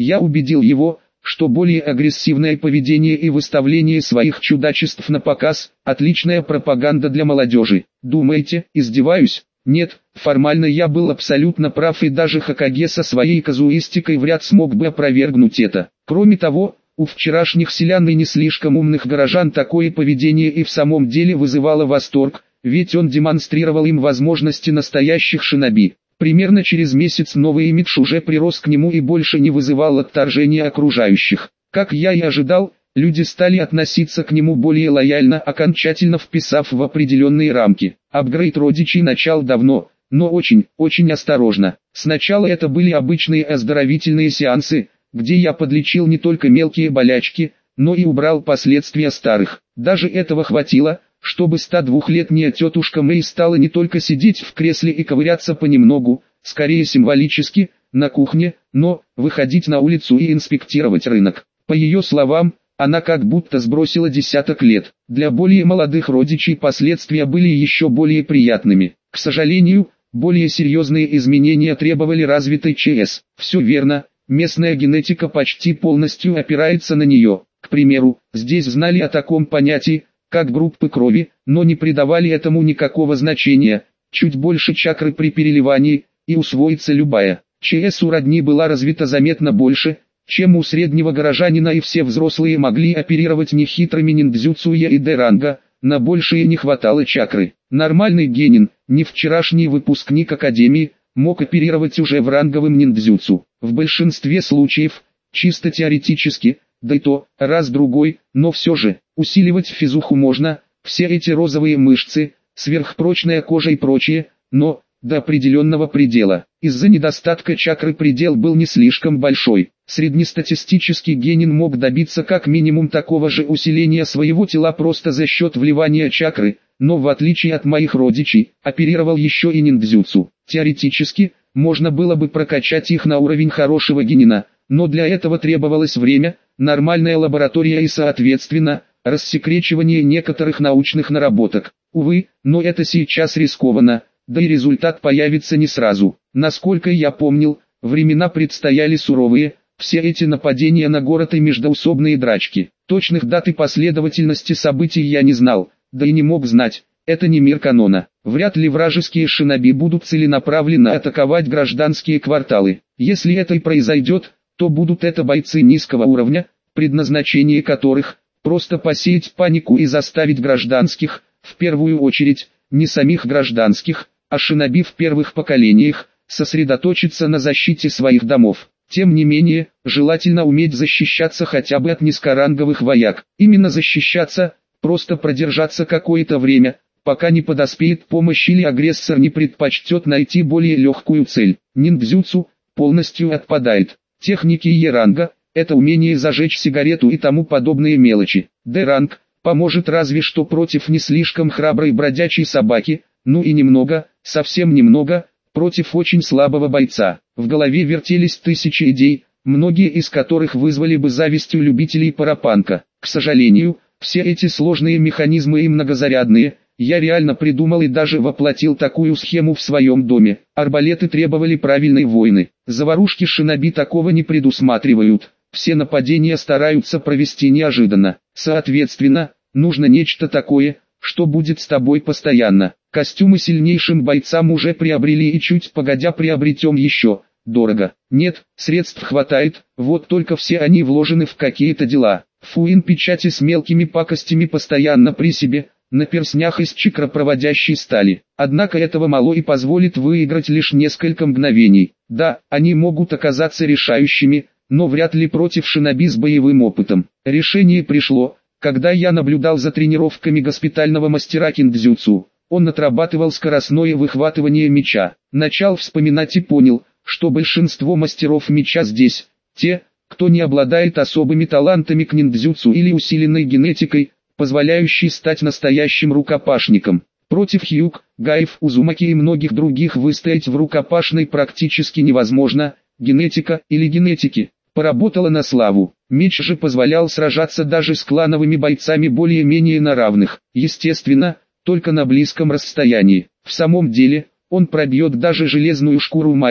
Я убедил его, что более агрессивное поведение и выставление своих чудачеств на показ – отличная пропаганда для молодежи. Думаете, издеваюсь? Нет, формально я был абсолютно прав, и даже Хокаге со своей казуистикой вряд смог бы опровергнуть это. Кроме того, у вчерашних селян и не слишком умных горожан такое поведение и в самом деле вызывало восторг, ведь он демонстрировал им возможности настоящих шиноби. Примерно через месяц новый имидж уже прирос к нему и больше не вызывал отторжения окружающих. Как я и ожидал, люди стали относиться к нему более лояльно, окончательно вписав в определенные рамки. Апгрейд родичей начал давно, но очень осторожно. Сначала это были обычные оздоровительные сеансы, где я подлечил не только мелкие болячки, но и убрал последствия старых. Даже этого хватило, чтобы 102-летняя тетушка Мэй стала не только сидеть в кресле и ковыряться понемногу, скорее символически, на кухне, но выходить на улицу и инспектировать рынок. По ее словам, она как будто сбросила десяток лет. Для более молодых родичей последствия были еще более приятными. К сожалению, более серьезные изменения требовали развитой ЧС. Все верно, местная генетика почти полностью опирается на нее. К примеру, здесь знали о таком понятии, как группы крови, но не придавали этому никакого значения. Чуть больше чакры при переливании, и усвоится любая. ЧС у родни была развита заметно больше, чем у среднего горожанина, и все взрослые могли оперировать нехитрыми ниндзюцуя и Д-ранга, на большее не хватало чакры. Нормальный генин, не вчерашний выпускник академии, мог оперировать уже в ранговом ниндзюцу. В большинстве случаев, чисто теоретически, да и то, раз-другой, но все же, усиливать физуху можно, все эти розовые мышцы, сверхпрочная кожа и прочее, но, до определенного предела. Из-за недостатка чакры предел был не слишком большой. Среднестатистический генин мог добиться как минимум такого же усиления своего тела просто за счет вливания чакры, но в отличие от моих родичей, оперировал еще и ниндзюцу. Теоретически, можно было бы прокачать их на уровень хорошего генина, но для этого требовалось время, нормальная лаборатория и соответственно, рассекречивание некоторых научных наработок. Увы, но это сейчас рискованно, да и результат появится не сразу. Насколько я помнил, времена предстояли суровые, все эти нападения на город и междоусобные драчки. Точных дат и последовательности событий я не знал, да и не мог знать, это не мир канона. Вряд ли вражеские шиноби будут целенаправленно атаковать гражданские кварталы. Если это и произойдет, то будут это бойцы низкого уровня, предназначение которых – просто посеять панику и заставить гражданских, в первую очередь, не самих гражданских, а шиноби в первых поколениях, сосредоточиться на защите своих домов. Тем не менее, желательно уметь защищаться хотя бы от низкоранговых вояк. Именно защищаться, просто продержаться какое-то время, пока не подоспеет помощь или агрессор не предпочтет найти более легкую цель. Ниндзюцу полностью отпадает. Техники Е-ранга – это умение зажечь сигарету и тому подобные мелочи. Д-ранг поможет разве что против не слишком храброй бродячей собаки, ну и немного, совсем немного, против очень слабого бойца. В голове вертелись тысячи идей, многие из которых вызвали бы зависть у любителей парапанка. К сожалению, все эти сложные механизмы и многозарядные, я реально придумал и даже воплотил такую схему в своем доме. Арбалеты требовали правильной войны. Заварушки шиноби такого не предусматривают. Все нападения стараются провести неожиданно. Соответственно, нужно нечто такое, что будет с тобой постоянно. Костюмы сильнейшим бойцам уже приобрели и чуть погодя приобретем еще. Дорого. Нет, средств хватает, вот только все они вложены в какие-то дела. Фуин печати с мелкими пакостями постоянно при себе, на перстнях из чакропроводящей стали. Однако этого мало и позволит выиграть лишь несколько мгновений. Да, они могут оказаться решающими, но вряд ли против шиноби с боевым опытом. Решение пришло, когда я наблюдал за тренировками госпитального мастера киндзюцу. Он отрабатывал скоростное выхватывание меча. Начал вспоминать и понял, что большинство мастеров меча здесь, те, кто не обладает особыми талантами к ниндзюцу или усиленной генетикой, позволяющей стать настоящим рукопашником. Против Хьюг, Гаев, Узумаки и многих других выстоять в рукопашной практически невозможно, генетика или генетики поработала на славу. Меч же позволял сражаться даже с клановыми бойцами более-менее на равных, естественно, только на близком расстоянии. В самом деле, он пробьет даже железную шкуру Майта,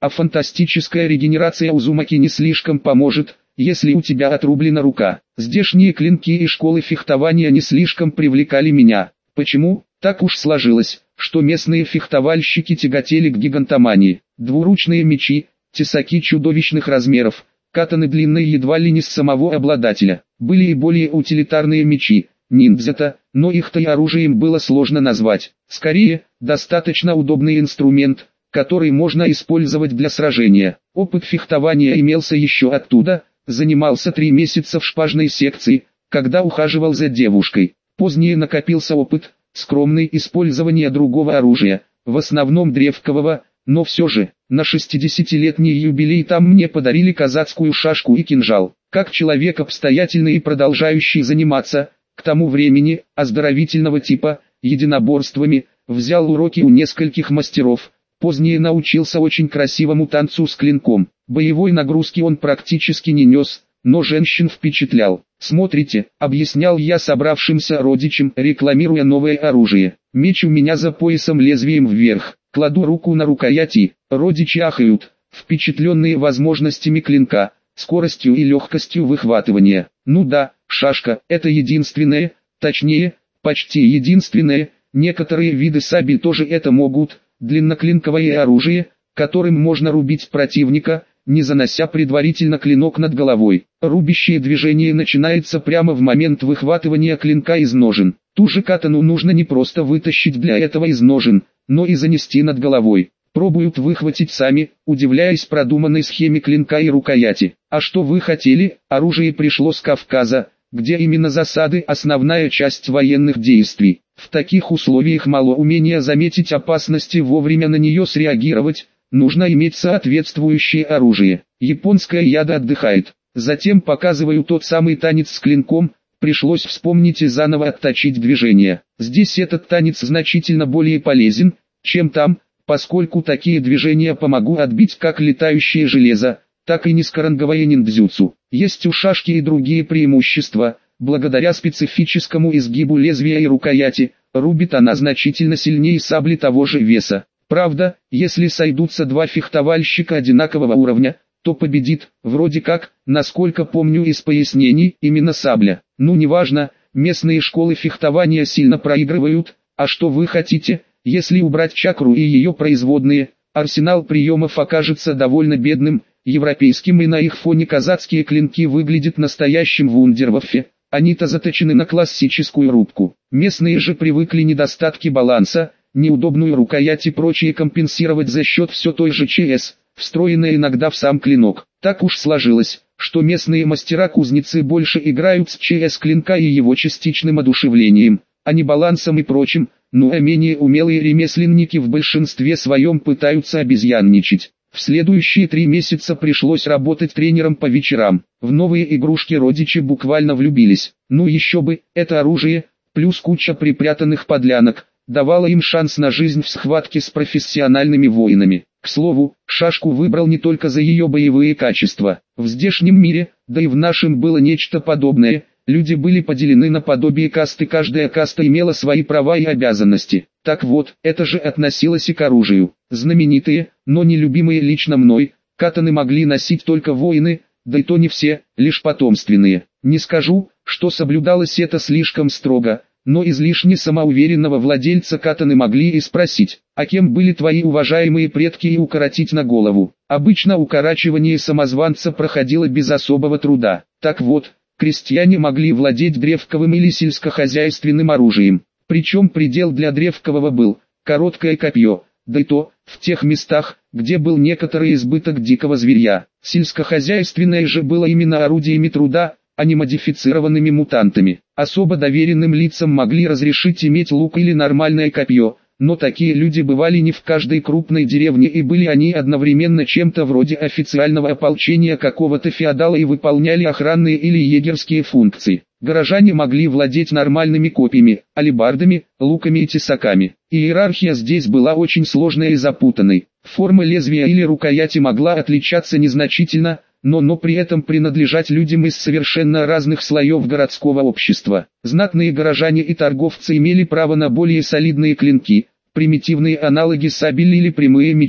а фантастическая регенерация Узумаки не слишком поможет, если у тебя отрублена рука. Здешние клинки и школы фехтования не слишком привлекали меня. Почему? Так уж сложилось, что местные фехтовальщики тяготели к гигантомании. Двуручные мечи, тесаки чудовищных размеров, катаны длинные едва ли не с самого обладателя. Были и более утилитарные мечи, ниндзята, но их-то и оружием было сложно назвать. Скорее, достаточно удобный инструмент, который можно использовать для сражения. Опыт фехтования имелся еще оттуда, занимался 3 месяца в шпажной секции, когда ухаживал за девушкой. Позднее накопился опыт, скромное использование другого оружия, в основном древкового, но все же, на 60-летний юбилей там мне подарили казацкую шашку и кинжал. Как человек обстоятельный и продолжающий заниматься, к тому времени, оздоровительного типа, единоборствами, взял уроки у нескольких мастеров, позднее научился очень красивому танцу с клинком. Боевой нагрузки он практически не нес, но женщин впечатлял. «Смотрите», — объяснял я собравшимся родичам, рекламируя новое оружие. «Меч у меня за поясом лезвием вверх, кладу руку на рукояти, родичи ахают, впечатленные возможностями клинка, скоростью и легкостью выхватывания. Ну да, шашка — это единственное, точнее, почти единственное, некоторые виды сабель тоже это могут, длинноклинковое оружие, которым можно рубить противника, не занося предварительно клинок над головой. Рубящее движение начинается прямо в момент выхватывания клинка из ножен. Ту же катану нужно не просто вытащить для этого из ножен, но и занести над головой. Пробуют выхватить сами, удивляясь продуманной схеме клинка и рукояти. А что вы хотели? Оружие пришло с Кавказа, где именно засады – основная часть военных действий. В таких условиях мало умения заметить опасности, вовремя на нее среагировать. Нужно иметь соответствующее оружие. Японская яда отдыхает. Затем показываю тот самый танец с клинком. Пришлось вспомнить и заново отточить движение. Здесь этот танец значительно более полезен, чем там, поскольку такие движения помогу отбить как летающее железо, так и низкоранговое ниндзюцу. Есть у шашки и другие преимущества. Благодаря специфическому изгибу лезвия и рукояти, рубит она значительно сильнее сабли того же веса. Правда, если сойдутся два фехтовальщика одинакового уровня, то победит, вроде как, насколько помню из пояснений, именно сабля. Ну неважно, местные школы фехтования сильно проигрывают, а что вы хотите, если убрать чакру и ее производные, арсенал приемов окажется довольно бедным, европейским, и на их фоне казацкие клинки выглядят настоящим вундерваффе. Они-то заточены на классическую рубку. Местные же привыкли недостатки баланса, неудобную рукоять и прочее компенсировать за счет все той же ЧС, встроенной иногда в сам клинок. Так уж сложилось, что местные мастера-кузнецы больше играют с ЧС клинка и его частичным одушевлением, а не балансом и прочим, ну а менее умелые ремесленники в большинстве своем пытаются обезьянничать. В следующие 3 месяца пришлось работать тренером по вечерам. В новые игрушки родичи буквально влюбились. Ну еще бы, это оружие, плюс куча припрятанных подлянок, давало им шанс на жизнь в схватке с профессиональными воинами. К слову, шашку выбрал не только за ее боевые качества. В здешнем мире, да и в нашем было нечто подобное. Люди были поделены на подобие касты, каждая каста имела свои права и обязанности. Так вот, это же относилось и к оружию. Знаменитые, но не любимые лично мной, катаны могли носить только воины, да и то не все, лишь потомственные. Не скажу, что соблюдалось это слишком строго, но излишне самоуверенного владельца катаны могли и спросить, а кем были твои уважаемые предки, и укоротить на голову. Обычно укорачивание самозванца проходило без особого труда. Так вот, крестьяне могли владеть древковым или сельскохозяйственным оружием. Причем предел для древкового был короткое копье, да и то, в тех местах, где был некоторый избыток дикого зверья. Сельскохозяйственное же было именно орудиями труда, а не модифицированными мутантами. Особо доверенным лицам могли разрешить иметь лук или нормальное копье, но такие люди бывали не в каждой крупной деревне, и были они одновременно чем-то вроде официального ополчения какого-то феодала и выполняли охранные или егерские функции. Горожане могли владеть нормальными копьями, алебардами, луками и тесаками. Иерархия здесь была очень сложной и запутанной. Форма лезвия или рукояти могла отличаться незначительно, но при этом принадлежать людям из совершенно разных слоев городского общества. Знатные горожане и торговцы имели право на более солидные клинки, примитивные аналоги сабель или прямые мечи.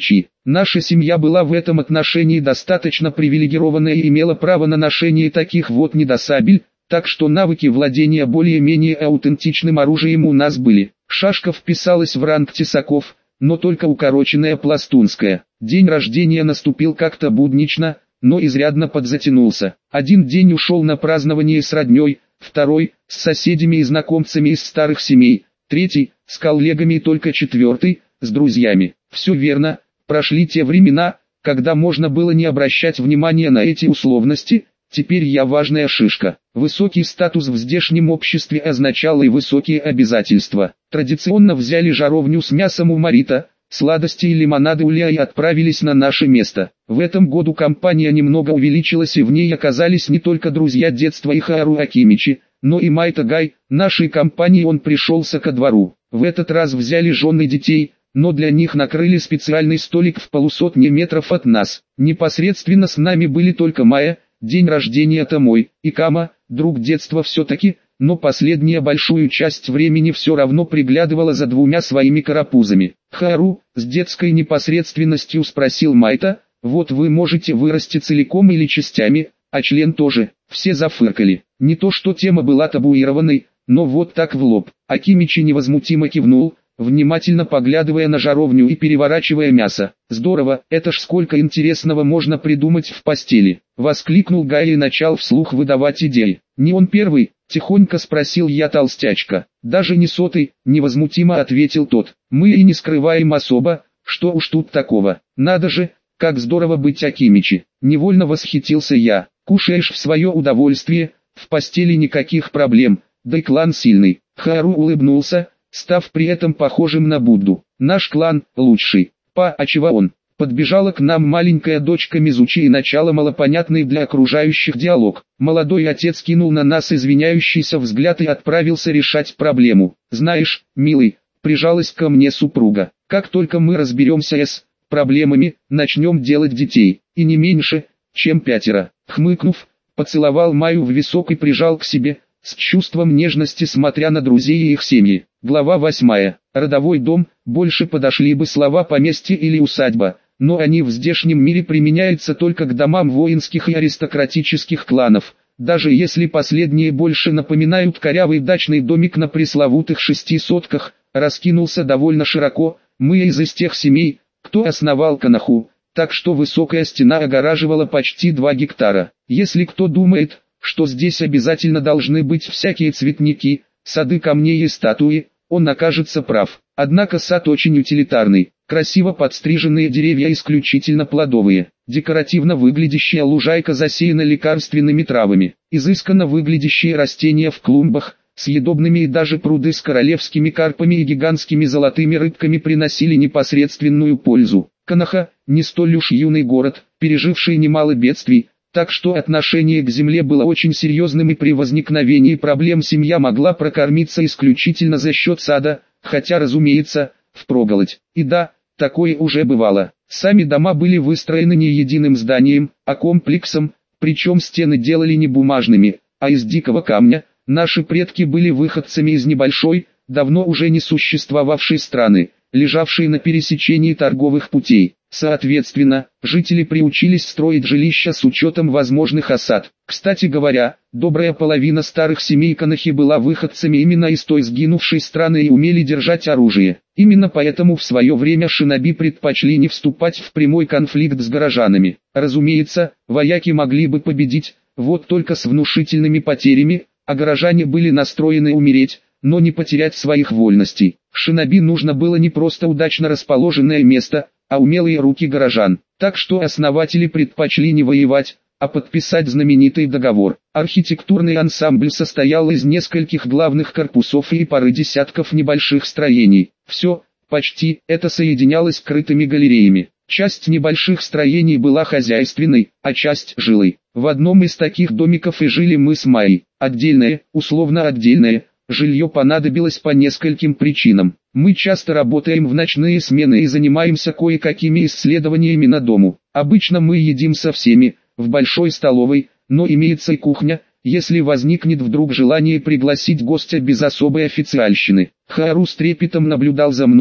Наша семья была в этом отношении достаточно привилегированная и имела право на ношение таких вот недосабель, так что навыки владения более-менее аутентичным оружием у нас были. Шашка вписалась в ранг тесаков, но только укороченная пластунская. День рождения наступил как-то буднично, но изрядно подзатянулся. Один день ушел на празднование с родней, второй – с соседями и знакомцами из старых семей, третий – с коллегами и только четвертый – с друзьями. Все верно, прошли те времена, когда можно было не обращать внимания на эти условности. Теперь я важная шишка. Высокий статус в здешнем обществе означал и высокие обязательства. Традиционно взяли жаровню с мясом у Марита, сладости и лимонады у Леа и отправились на наше место. В этом году компания немного увеличилась, и в ней оказались не только друзья детства и Хаару Акимичи, но и Майта Гай. Нашей компании он пришелся ко двору. В этот раз взяли жен и детей, но для них накрыли специальный столик в 150 метров от нас. Непосредственно с нами были только Майя, день рождения-то мой, и Кама, друг детства все-таки, но последняя большую часть времени все равно приглядывала за двумя своими карапузами. «Хаару», с детской непосредственностью спросил Майта, «вот вы можете вырасти целиком или частями, а член тоже?» Все зафыркали. Не то что тема была табуированной, но вот так в лоб. Акимичи невозмутимо кивнул, внимательно поглядывая на жаровню и переворачивая мясо. «Здорово, это ж сколько интересного можно придумать в постели!» Воскликнул Гай и начал вслух выдавать идеи. «Не он первый?» — тихонько спросил я толстячка. «Даже не сотый», — невозмутимо ответил тот. «Мы и не скрываем особо, что уж тут такого. Надо же, как здорово быть Акимичи!» Невольно восхитился я. «Кушаешь в свое удовольствие, в постели никаких проблем, да и клан сильный». Хаару улыбнулся, став при этом похожим на Будду. «Наш клан лучший. А чего он?» Подбежала к нам маленькая дочка Мизучи и начала малопонятный для окружающих диалог. Молодой отец кинул на нас извиняющийся взгляд и отправился решать проблему. «Знаешь, милый», прижалась ко мне супруга, «как только мы разберемся с проблемами, начнем делать детей, и не меньше, чем 5». Хмыкнув, поцеловал Майю в висок и прижал к себе, с чувством нежности смотря на друзей и их семьи. Глава 8. Родовой дом, больше подошли бы слова поместье или усадьба, но они в здешнем мире применяются только к домам воинских и аристократических кланов, даже если последние больше напоминают корявый дачный домик на пресловутых 6 сотках, раскинулся довольно широко. Мы из тех семей, кто основал Канаху, так что высокая стена огораживала почти 2 гектара. Если кто думает, что здесь обязательно должны быть всякие цветники, сады камней и статуи, он окажется прав. Однако сад очень утилитарный, красиво подстриженные деревья исключительно плодовые, декоративно выглядящая лужайка засеяна лекарственными травами, изысканно выглядящие растения в клумбах, съедобными и даже пруды с королевскими карпами и гигантскими золотыми рыбками приносили непосредственную пользу. Канаха, не столь уж юный город, переживший немало бедствий, так что отношение к земле было очень серьезным, и при возникновении проблем семья могла прокормиться исключительно за счет сада, хотя, разумеется, впроголодь. И да, такое уже бывало. Сами дома были выстроены не единым зданием, а комплексом, причем стены делали не бумажными, а из дикого камня. Наши предки были выходцами из небольшой, давно уже не существовавшей страны, лежавшей на пересечении торговых путей. Соответственно, жители приучились строить жилища с учетом возможных осад. Кстати говоря, добрая половина старых семей Канахи была выходцами именно из той сгинувшей страны и умели держать оружие. Именно поэтому в свое время шиноби предпочли не вступать в прямой конфликт с горожанами. Разумеется, вояки могли бы победить, вот только с внушительными потерями, а горожане были настроены умереть, но не потерять своих вольностей. Шиноби нужно было не просто удачно расположенное место, а умелые руки горожан. Так что основатели предпочли не воевать, а подписать знаменитый договор. Архитектурный ансамбль состоял из нескольких главных корпусов и пары десятков небольших строений. Все, почти, это соединялось скрытыми галереями. Часть небольших строений была хозяйственной, а часть – жилой. В одном из таких домиков и жили мы с Майей. Отдельное, условно отдельное, жилье понадобилось по нескольким причинам. Мы часто работаем в ночные смены и занимаемся кое-какими исследованиями на дому. Обычно мы едим со всеми, в большой столовой, но имеется и кухня, если возникнет вдруг желание пригласить гостя без особой официальщины. Хаару с трепетом наблюдал за мной,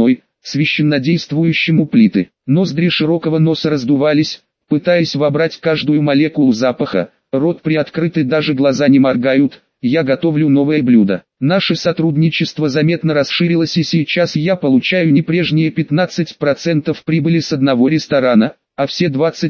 священнодействующему плиты. Ноздри широкого носа раздувались, пытаясь вобрать каждую молекулу запаха, рот приоткрыт и даже глаза не моргают. Я готовлю новое блюдо. Наше сотрудничество заметно расширилось, и сейчас я получаю не прежние 15% прибыли с одного ресторана, а все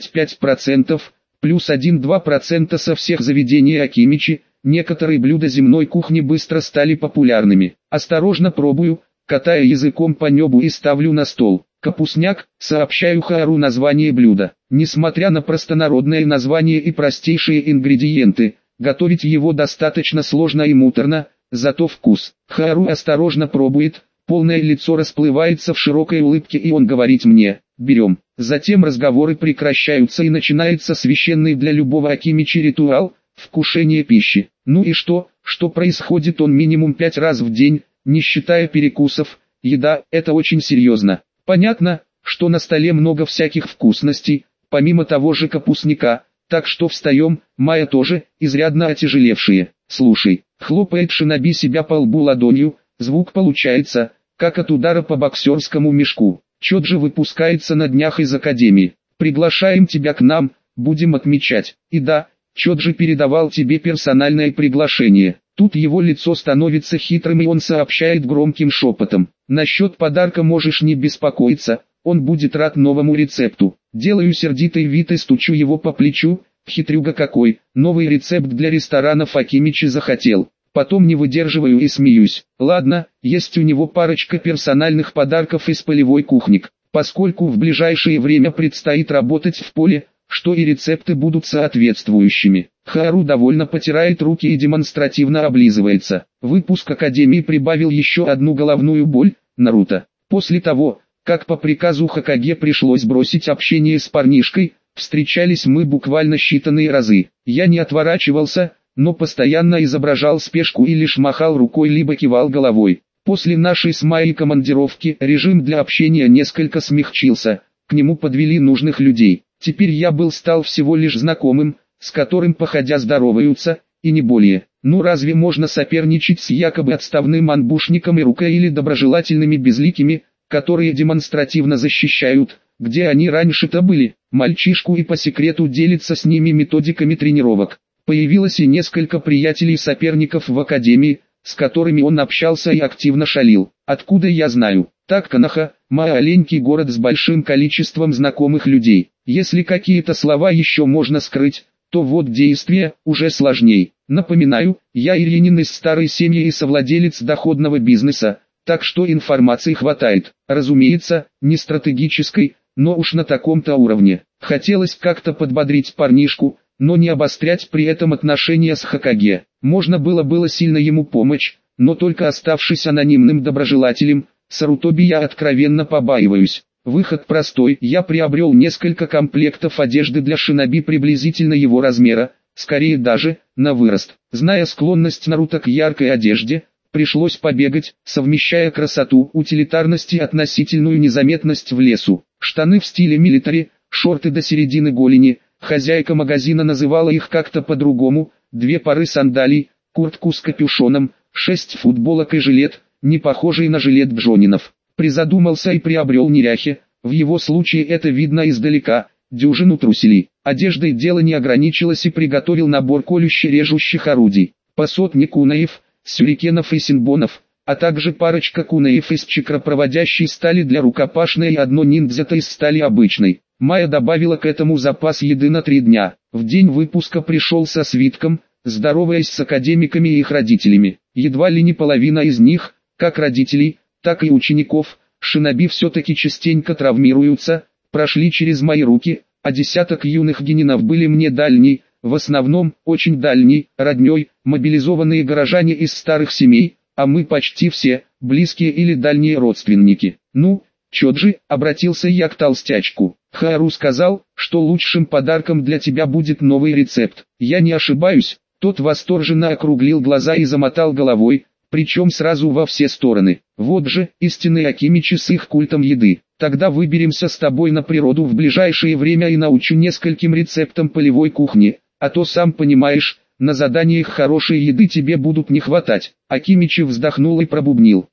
25%, плюс 1-2% со всех заведений Акимичи. Некоторые блюда земной кухни быстро стали популярными. Осторожно пробую, катая языком по небу и ставлю на стол. Капустняк, сообщаю Хаару название блюда. Несмотря на простонародное название и простейшие ингредиенты, готовить его достаточно сложно и муторно, зато вкус. Хаару осторожно пробует, полное лицо расплывается в широкой улыбке, и он говорит мне: берем. Затем разговоры прекращаются и начинается священный для любого Акимичи ритуал – вкушение пищи. Ну и что происходит он минимум 5 раз в день, не считая перекусов. Еда – это очень серьезно. Понятно, что на столе много всяких вкусностей, помимо того же капустника, так что встаем, Майя тоже, изрядно отяжелевшие. Слушай, хлопает Шиноби себя по лбу ладонью, звук получается, как от удара по боксерскому мешку. Чоджи выпускается на днях из академии. Приглашаем тебя к нам, будем отмечать. И да, Чоджи передавал тебе персональное приглашение. Тут его лицо становится хитрым, и он сообщает громким шепотом: насчет подарка можешь не беспокоиться, он будет рад новому рецепту. Делаю сердитый вид и стучу его по плечу. Хитрюга какой, новый рецепт для ресторанов Акимичи захотел. Потом не выдерживаю и смеюсь. Ладно, есть у него парочка персональных подарков из полевой кухни. Поскольку в ближайшее время предстоит работать в поле, что и рецепты будут соответствующими. Хаару довольно потирает руки и демонстративно облизывается. Выпуск Академии прибавил еще одну головную боль – Наруто. После того, как по приказу Хокаге пришлось бросить общение с парнишкой, встречались мы буквально считанные разы. Я не отворачивался, но постоянно изображал спешку и лишь махал рукой либо кивал головой. После нашей с Майей командировки режим для общения несколько смягчился, к нему подвели нужных людей. Теперь я стал всего лишь знакомым, с которым походя здороваются, и не более. Ну разве можно соперничать с якобы отставным анбушником и рукой или доброжелательными безликими, которые демонстративно защищают, где они раньше-то были? Мальчишку и по секрету делится с ними методиками тренировок. Появилось и несколько приятелей-соперников в академии, с которыми он общался и активно шалил. Откуда я знаю? Так Канаха, маленький город с большим количеством знакомых людей. Если какие-то слова еще можно скрыть, то вот действия уже сложней. Напоминаю, я иринин из старой семьи и совладелец доходного бизнеса, так что информации хватает. Разумеется, не стратегической, но уж на таком-то уровне. Хотелось как-то подбодрить парнишку, но не обострять при этом отношения с Хокаге. Можно было сильно ему помочь, но только оставшись анонимным доброжелателем, Сарутоби я откровенно побаиваюсь. Выход простой: я приобрел несколько комплектов одежды для Шиноби приблизительно его размера, скорее даже, на вырост. Зная склонность Наруто к яркой одежде, пришлось побегать, совмещая красоту, утилитарность и относительную незаметность в лесу. Штаны в стиле милитари, шорты до середины голени, хозяйка магазина называла их как-то по-другому, 2 пары сандалий, куртку с капюшоном, 6 футболок и жилет, не похожий на жилет Бжонинов. Призадумался и приобрел неряхи, в его случае это видно издалека, дюжину труселей. Одеждой дело не ограничилось, и приготовил набор колюще-режущих орудий. По сотне кунаев, сюрикенов и синбонов, а также парочка кунаев из чакропроводящей стали для рукопашной и одно ниндзято из стали обычной. Майя добавила к этому запас еды на 3 дня. В день выпуска пришел со свитком, здороваясь с академиками и их родителями. Едва ли не половина из них, как родителей, так и учеников, Шиноби все-таки частенько травмируются, прошли через мои руки, а десяток юных генинов были мне дальней, в основном, очень дальней, родней, мобилизованные горожане из старых семей, а мы почти все, близкие или дальние родственники. Ну, Чоджи, обратился я к толстячку. Хаару сказал, что лучшим подарком для тебя будет новый рецепт. Я не ошибаюсь? Тот восторженно округлил глаза и замотал головой, причем сразу во все стороны. Вот же, истинные Акимичи с их культом еды. Тогда выберемся с тобой на природу в ближайшее время и научу нескольким рецептам полевой кухни, а то сам понимаешь, на заданиях хорошей еды тебе будут не хватать. Акимичи вздохнул и пробубнил: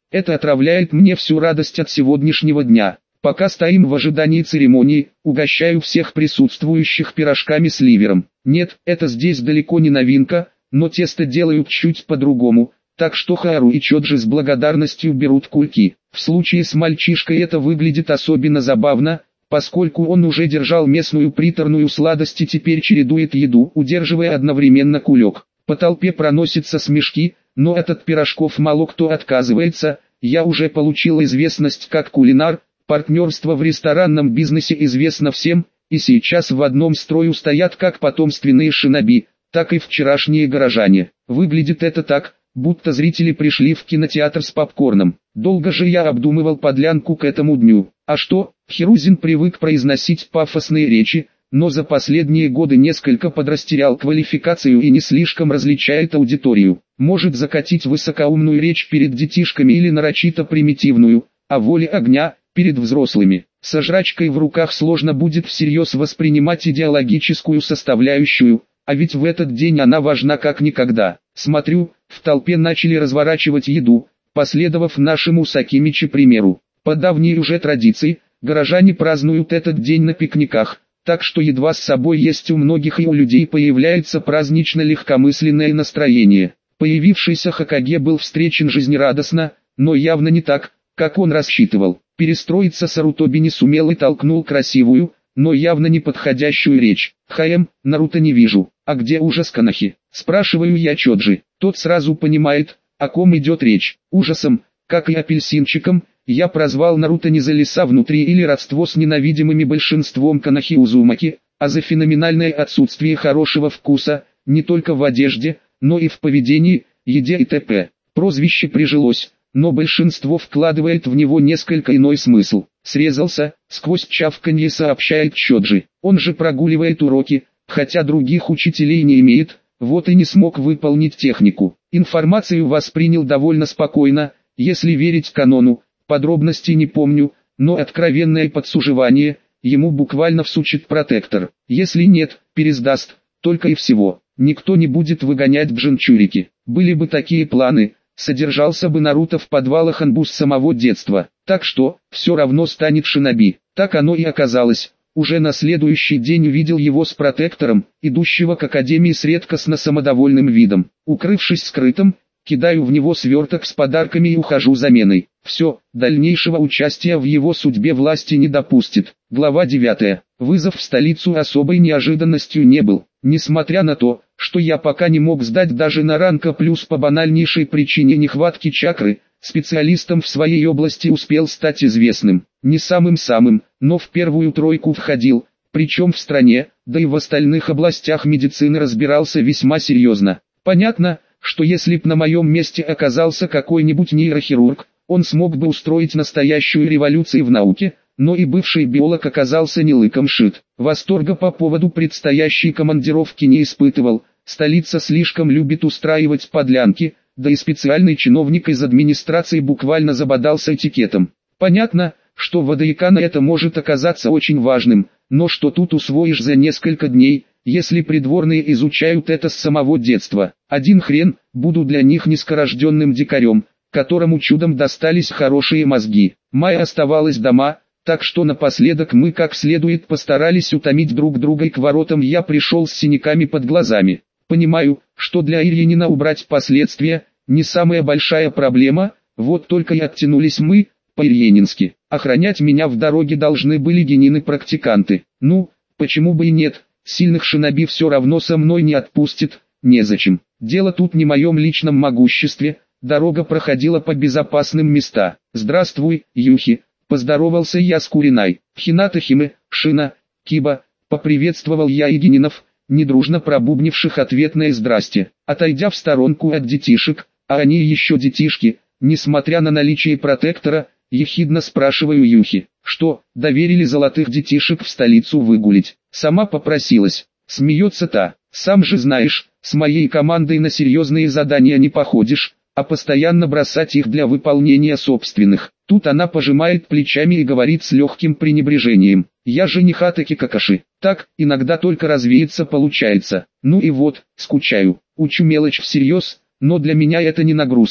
Это отравляет мне всю радость от сегодняшнего дня. Пока стоим в ожидании церемонии, угощаю всех присутствующих пирожками с ливером. Нет, это здесь далеко не новинка, но тесто делают чуть по-другому, так что Хару и Чоджи с благодарностью берут кульки. В случае с мальчишкой это выглядит особенно забавно, поскольку он уже держал местную приторную сладость и теперь чередует еду, удерживая одновременно кулек. По толпе проносятся смешки, но от пирожков мало кто отказывается. Я уже получил известность как кулинар, партнерство в ресторанном бизнесе известно всем, и сейчас в одном строю стоят как потомственные шиноби, так и вчерашние горожане. Выглядит это так, будто зрители пришли в кинотеатр с попкорном. Долго же я обдумывал подлянку к этому дню. А что, Хирузин привык произносить пафосные речи, но за последние годы несколько подрастерял квалификацию и не слишком различает аудиторию. Может закатить высокоумную речь перед детишками или нарочито примитивную, о воле огня, перед взрослыми. Со жрачкой в руках сложно будет всерьез воспринимать идеологическую составляющую, а ведь в этот день она важна как никогда. Смотрю, в толпе начали разворачивать еду, последовав нашему Сакимичи примеру. По давней уже традиции, горожане празднуют этот день на пикниках, так что едва с собой есть у многих и у людей появляется празднично-легкомысленное настроение. Появившийся Хокаге был встречен жизнерадостно, но явно не так, как он рассчитывал. Перестроиться Сарутоби не сумел и толкнул красивую, но явно не подходящую речь. Наруто не вижу, а где ужас Канахи? Спрашиваю я Чоджи. Тот сразу понимает, о ком идет речь. Ужасом, как и апельсинчиком, я прозвал Наруто не за леса внутри или родство с ненавидимыми большинством Канахи Узумаки, а за феноменальное отсутствие хорошего вкуса, не только в одежде, но и в поведении, еде и т.п. Прозвище прижилось, но большинство вкладывает в него несколько иной смысл. Срезался, сквозь чавканье сообщает Чоджи. Он же прогуливает уроки, хотя других учителей не имеет, вот и не смог выполнить технику. Информацию воспринял довольно спокойно, если верить канону, подробностей не помню, но откровенное подсуживание, ему буквально всучит протектор. Если нет, пересдаст, только и всего. Никто не будет выгонять Джинчурики. Были бы такие планы, содержался бы Наруто в подвалах Анбу с самого детства. Так что, все равно станет шиноби. Так оно и оказалось. Уже на следующий день увидел его с протектором, идущего к академии с редкостно самодовольным видом. Укрывшись скрытым, кидаю в него сверток с подарками и ухожу заменой. Все, дальнейшего участия в его судьбе власти не допустит. Глава 9. Вызов в столицу особой неожиданностью не был. Несмотря на то, что я пока не мог сдать даже на ранг плюс по банальнейшей причине нехватки чакры, специалистом в своей области успел стать известным. Не самым-самым, но в первую тройку входил, причем в стране, да и в остальных областях медицины разбирался весьма серьезно. Понятно, что если б на моем месте оказался какой-нибудь нейрохирург, он смог бы устроить настоящую революцию в науке, но и бывший биолог оказался не лыком шит. Восторга по поводу предстоящей командировки не испытывал, столица слишком любит устраивать подлянки, да и специальный чиновник из администрации буквально забодался этикетом. Понятно, что в Адаикана это может оказаться очень важным, но что тут усвоишь за несколько дней, если придворные изучают это с самого детства. Один хрен, буду для них нескорожденным дикарем, которому чудом достались хорошие мозги. Майя оставалась дома, так что напоследок мы как следует постарались утомить друг друга и к воротам я пришел с синяками под глазами. Понимаю, что для Ильинина убрать последствия, не самая большая проблема, вот только и оттянулись мы, по-ильинински. Охранять меня в дороге должны были генины-практиканты. Ну, почему бы и нет, сильных шиноби все равно со мной не отпустит, незачем. Дело тут не в моем личном могуществе, дорога проходила по безопасным местам. Здравствуй, Юхи, поздоровался я с Куринай. Хината Химе, Шина, Киба, поприветствовал я и генинов, недружно пробубнивших ответное «здрасте». Отойдя в сторонку от детишек, а они еще детишки, несмотря на наличие протектора, ехидно спрашиваю Юхи, что, доверили золотых детишек в столицу выгулить. Сама попросилась, смеется та, сам же знаешь, с моей командой на серьезные задания не походишь, а постоянно бросать их для выполнения собственных. Тут она пожимает плечами и говорит с легким пренебрежением, я же не Хатаки Какаши, так, иногда только развеяться получается. Ну и вот, скучаю, учу мелочь всерьез, но для меня это не нагрузка.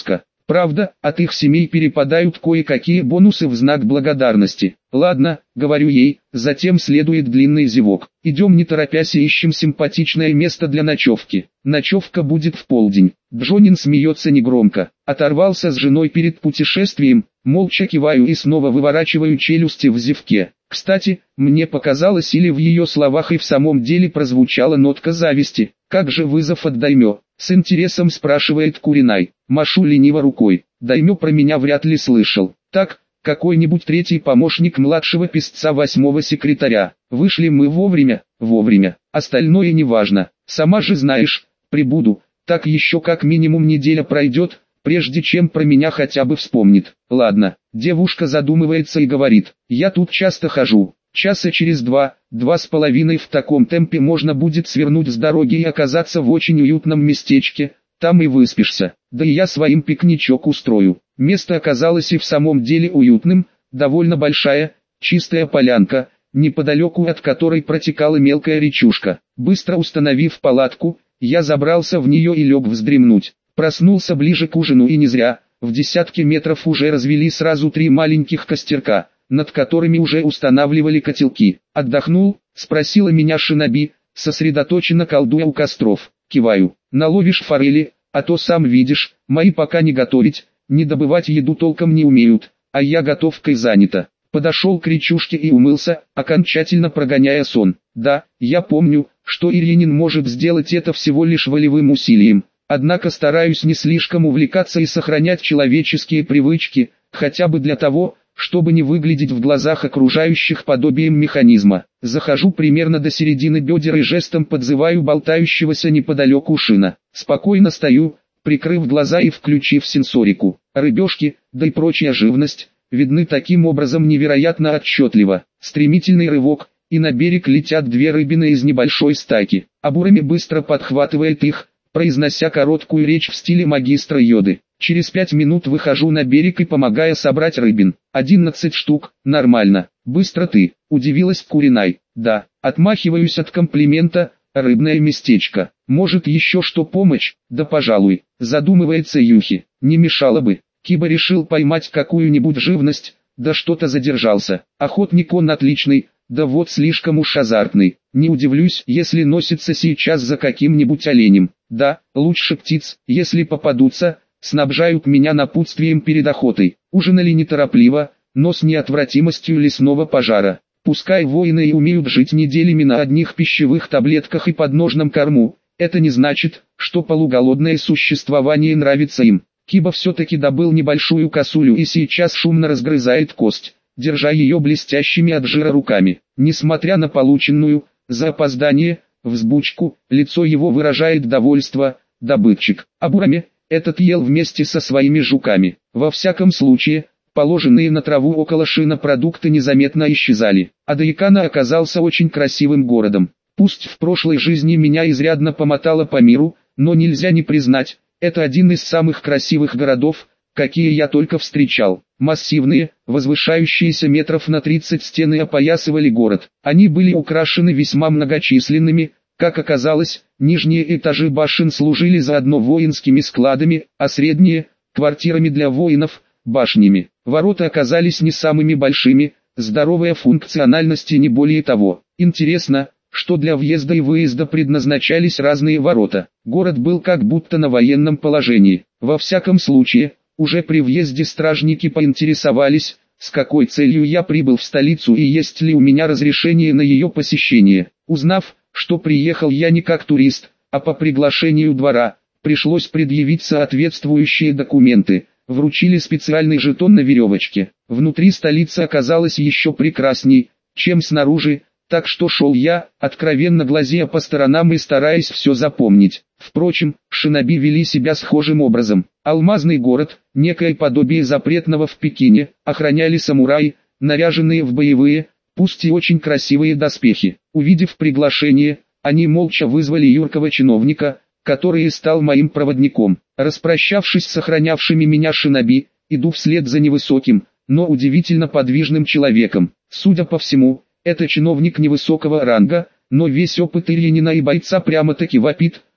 Правда, от их семей перепадают кое-какие бонусы в знак благодарности. Ладно, говорю ей, затем следует длинный зевок. Идем не торопясь и ищем симпатичное место для ночевки. Ночевка будет в полдень. Джонин смеется негромко. Оторвался с женой перед путешествием, молча киваю и снова выворачиваю челюсти в зевке. Кстати, мне показалось, или в ее словах и в самом деле прозвучала нотка зависти. Как же вызов от Даймё? С интересом спрашивает Куринай. Машу лениво рукой. Даймё про меня вряд ли слышал. Так, какой-нибудь третий помощник младшего писца 8-го секретаря. Вышли мы вовремя, вовремя. Остальное неважно. Сама же знаешь, прибуду. Так еще как минимум неделя пройдет, прежде чем про меня хотя бы вспомнит. Ладно, девушка задумывается и говорит. Я тут часто хожу. Часа через 2-2,5 в таком темпе можно будет свернуть с дороги и оказаться в очень уютном местечке, там и выспишься. Да и я своим пикничок устрою. Место оказалось и в самом деле уютным, довольно большая, чистая полянка, неподалеку от которой протекала мелкая речушка. Быстро установив палатку, я забрался в нее и лег вздремнуть. Проснулся ближе к ужину и не зря, в десятки метров уже развели сразу 3 маленьких костерка, над которыми уже устанавливали котелки. «Отдохнул?» — спросила меня Шиноби, сосредоточенно колдуя у костров. Киваю. «Наловишь форели, а то сам видишь, мои пока не готовить, не добывать еду толком не умеют, а я готовкой занята». Подошел к речушке и умылся, окончательно прогоняя сон. Да, я помню, что Ильинин может сделать это всего лишь волевым усилием, однако стараюсь не слишком увлекаться и сохранять человеческие привычки, хотя бы для того, чтобы не выглядеть в глазах окружающих подобием механизма. Захожу примерно до середины бедер и жестом подзываю болтающегося неподалеку Шина. Спокойно стою, прикрыв глаза и включив сенсорику. Рыбешки, да и прочая живность, видны таким образом невероятно отчетливо. Стремительный рывок, и на берег летят 2 рыбины из небольшой стайки. Абурами быстро подхватывает их, произнося короткую речь в стиле магистра Йоды. Через 5 минут выхожу на берег и помогаю собрать рыбин. 11 штук, нормально. Быстро ты, удивилась Куринай. Да, отмахиваюсь от комплимента, рыбное местечко. Может еще что помочь? Да пожалуй, задумывается Юхи. Не мешало бы. Киба решил поймать какую-нибудь живность, да что-то задержался. Охотник он отличный, да вот слишком уж азартный. Не удивлюсь, если носится сейчас за каким-нибудь оленем. Да, лучше птиц, если попадутся, снабжают меня напутствием перед охотой. Ужинали неторопливо, но с неотвратимостью лесного пожара. Пускай воины и умеют жить неделями на одних пищевых таблетках и подножном корму, это не значит, что полуголодное существование нравится им. Киба все-таки добыл небольшую косулю и сейчас шумно разгрызает кость, держа ее блестящими от жира руками. Несмотря на полученную, за опоздание, взбучку, лицо его выражает довольство, добытчик. Абураме, этот ел вместе со своими жуками. Во всяком случае, положенные на траву около Шина продукты незаметно исчезали. Адаикана оказался очень красивым городом. Пусть в прошлой жизни меня изрядно помотало по миру, но нельзя не признать, это один из самых красивых городов, какие я только встречал. Массивные, возвышающиеся метров на 30 стены опоясывали город. Они были украшены весьма многочисленными, как оказалось, нижние этажи башен служили заодно воинскими складами, а средние – квартирами для воинов, башнями. Ворота оказались не самыми большими, здоровая функциональность и не более того. Интересно, что для въезда и выезда предназначались разные ворота. Город был как будто на военном положении. Во всяком случае, уже при въезде стражники поинтересовались, с какой целью я прибыл в столицу и есть ли у меня разрешение на ее посещение. Узнав, что приехал я не как турист, а по приглашению двора, пришлось предъявить соответствующие документы. Вручили специальный жетон на веревочке. Внутри столицы оказалось еще прекрасней, чем снаружи, так что шел я, откровенно глазея по сторонам и стараясь все запомнить. Впрочем, шиноби вели себя схожим образом. Алмазный город, некое подобие запретного в Пекине, охраняли самураи, наряженные в боевые, пусть и очень красивые доспехи. Увидев приглашение, они молча вызвали юркого чиновника, который и стал моим проводником. Распрощавшись с охранявшими меня шиноби, иду вслед за невысоким, но удивительно подвижным человеком. Судя по всему, это чиновник невысокого ранга, но весь опыт Ильинина и бойца прямо-таки вопит,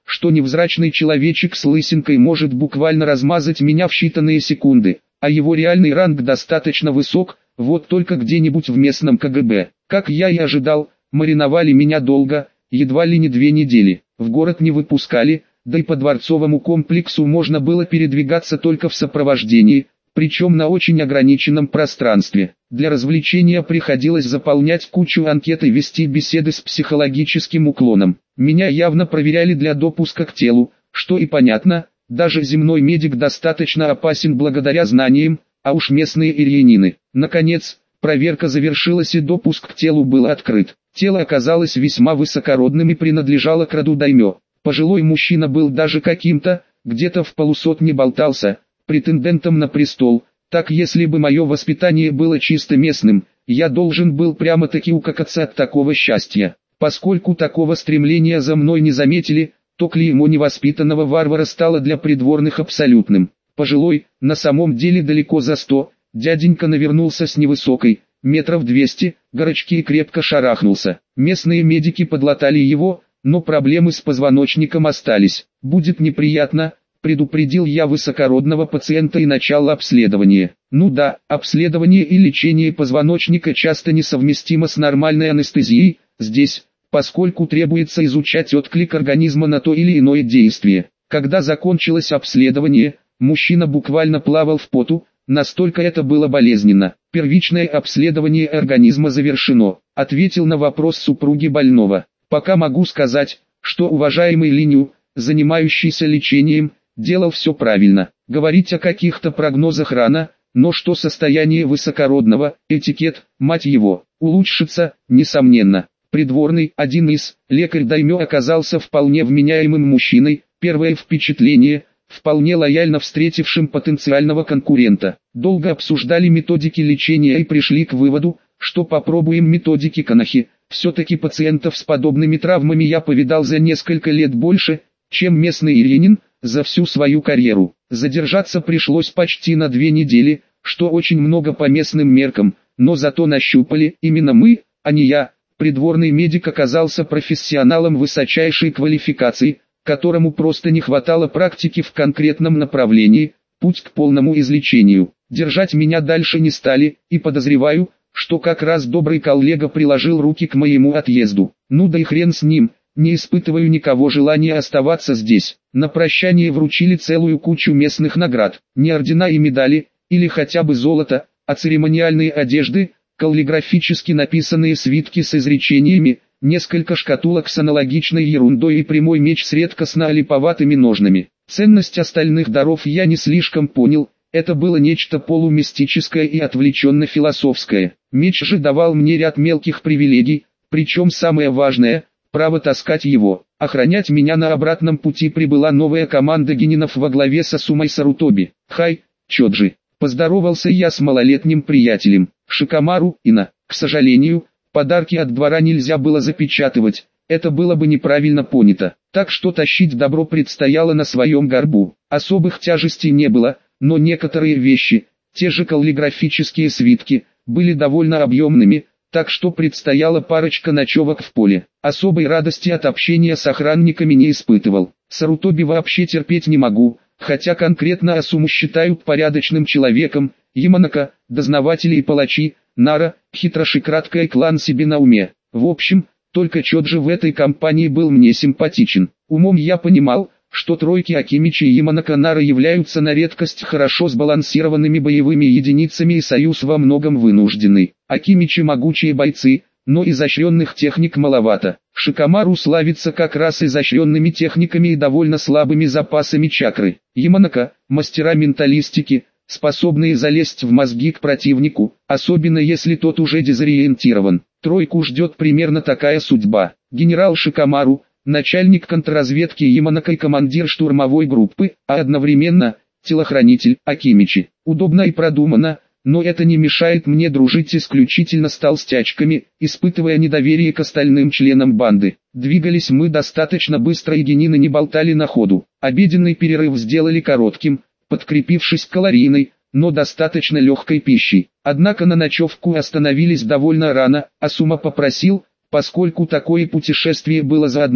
что невзрачный человечек с лысинкой может буквально размазать меня в считанные секунды, а его реальный ранг достаточно высок, вот только где-нибудь в местном КГБ. Как я и ожидал, мариновали меня долго, едва ли не 2 недели. В город не выпускали, да и по дворцовому комплексу можно было передвигаться только в сопровождении, причем на очень ограниченном пространстве. Для развлечения приходилось заполнять кучу анкет и вести беседы с психологическим уклоном. Меня явно проверяли для допуска к телу, что и понятно, даже земной медик достаточно опасен благодаря знаниям, а уж местные ирьянины. Наконец, проверка завершилась и допуск к телу был открыт. Тело оказалось весьма высокородным и принадлежало к роду даймё. Пожилой мужчина был даже каким-то, где-то в полусотне болтался, претендентом на престол. Так если бы мое воспитание было чисто местным, я должен был прямо-таки укакаться от такого счастья. Поскольку такого стремления за мной не заметили, то клеймо невоспитанного варвара стало для придворных абсолютным. Пожилой, на самом деле далеко за 100, дяденька навернулся с невысокой, метров 200, горочки и крепко шарахнулся. Местные медики подлатали его, но проблемы с позвоночником остались. «Будет неприятно», — предупредил я высокородного пациента и начал обследование. Ну да, обследование и лечение позвоночника часто несовместимо с нормальной анестезией, здесь, поскольку требуется изучать отклик организма на то или иное действие. Когда закончилось обследование, мужчина буквально плавал в поту, настолько это было болезненно. «Первичное обследование организма завершено», — ответил на вопрос супруги больного. «Пока могу сказать, что уважаемый Линю, занимающийся лечением, делал все правильно. Говорить о каких-то прогнозах рано, но что состояние высокородного, этикет, мать его, улучшится, несомненно». Придворный, один из, лекарь даймё оказался вполне вменяемым мужчиной, первое впечатление, вполне лояльно встретившим потенциального конкурента. Долго обсуждали методики лечения и пришли к выводу, что попробуем методики Канахи. Все-таки пациентов с подобными травмами я повидал за несколько лет больше, чем местный ирьянин, за всю свою карьеру. Задержаться пришлось почти на 2 недели, что очень много по местным меркам, но зато нащупали именно мы, а не я. Придворный медик оказался профессионалом высочайшей квалификации, которому просто не хватало практики в конкретном направлении, путь к полному излечению. Держать меня дальше не стали, и подозреваю, что как раз добрый коллега приложил руки к моему отъезду. Ну да и хрен с ним, не испытываю никого желания оставаться здесь. На прощание вручили целую кучу местных наград, не ордена и медали, или хотя бы золото, а церемониальные одежды, каллиграфически написанные свитки с изречениями, несколько шкатулок с аналогичной ерундой и прямой меч с редкостно-олиповатыми ножнами. Ценность остальных даров я не слишком понял, это было нечто полумистическое и отвлеченно-философское. Меч же давал мне ряд мелких привилегий, причем самое важное – право таскать его. Охранять меня на обратном пути прибыла новая команда генинов во главе с Асумой Сарутоби. «Хай, Чоджи!» Поздоровался я с малолетним приятелем. «Шикамару, Ина». К сожалению, подарки от двора нельзя было запечатывать, это было бы неправильно понято. Так что тащить добро предстояло на своем горбу. Особых тяжестей не было, но некоторые вещи, те же каллиграфические свитки, были довольно объемными, так что предстояла парочка ночевок в поле. Особой радости от общения с охранниками не испытывал. Сарутоби вообще терпеть не могу, хотя конкретно Асуму считают порядочным человеком, Яманака, дознаватели и палачи, Нара, хитрош и краткая клан себе на уме. В общем, только Чоджи в этой компании был мне симпатичен. Умом я понимал, что тройки Акимичи и Яманака Нара являются на редкость хорошо сбалансированными боевыми единицами и союз во многом вынужденный. Акимичи могучие бойцы, но изощренных техник маловато. Шикамару славится как раз изощренными техниками и довольно слабыми запасами чакры. Яманака – мастера менталистики, способные залезть в мозги к противнику, особенно если тот уже дезориентирован. Тройку ждет примерно такая судьба. Генерал Шикамару – начальник контрразведки Яманака и командир штурмовой группы, а одновременно – телохранитель Акимичи. Удобно и продумано, но это не мешает мне дружить исключительно с толстячками, испытывая недоверие к остальным членам банды. Двигались мы достаточно быстро и генины не болтали на ходу. Обеденный перерыв сделали коротким, подкрепившись калорийной, но достаточно легкой пищей. Однако на ночевку остановились довольно рано, Асума попросил, поскольку такое путешествие было заодно,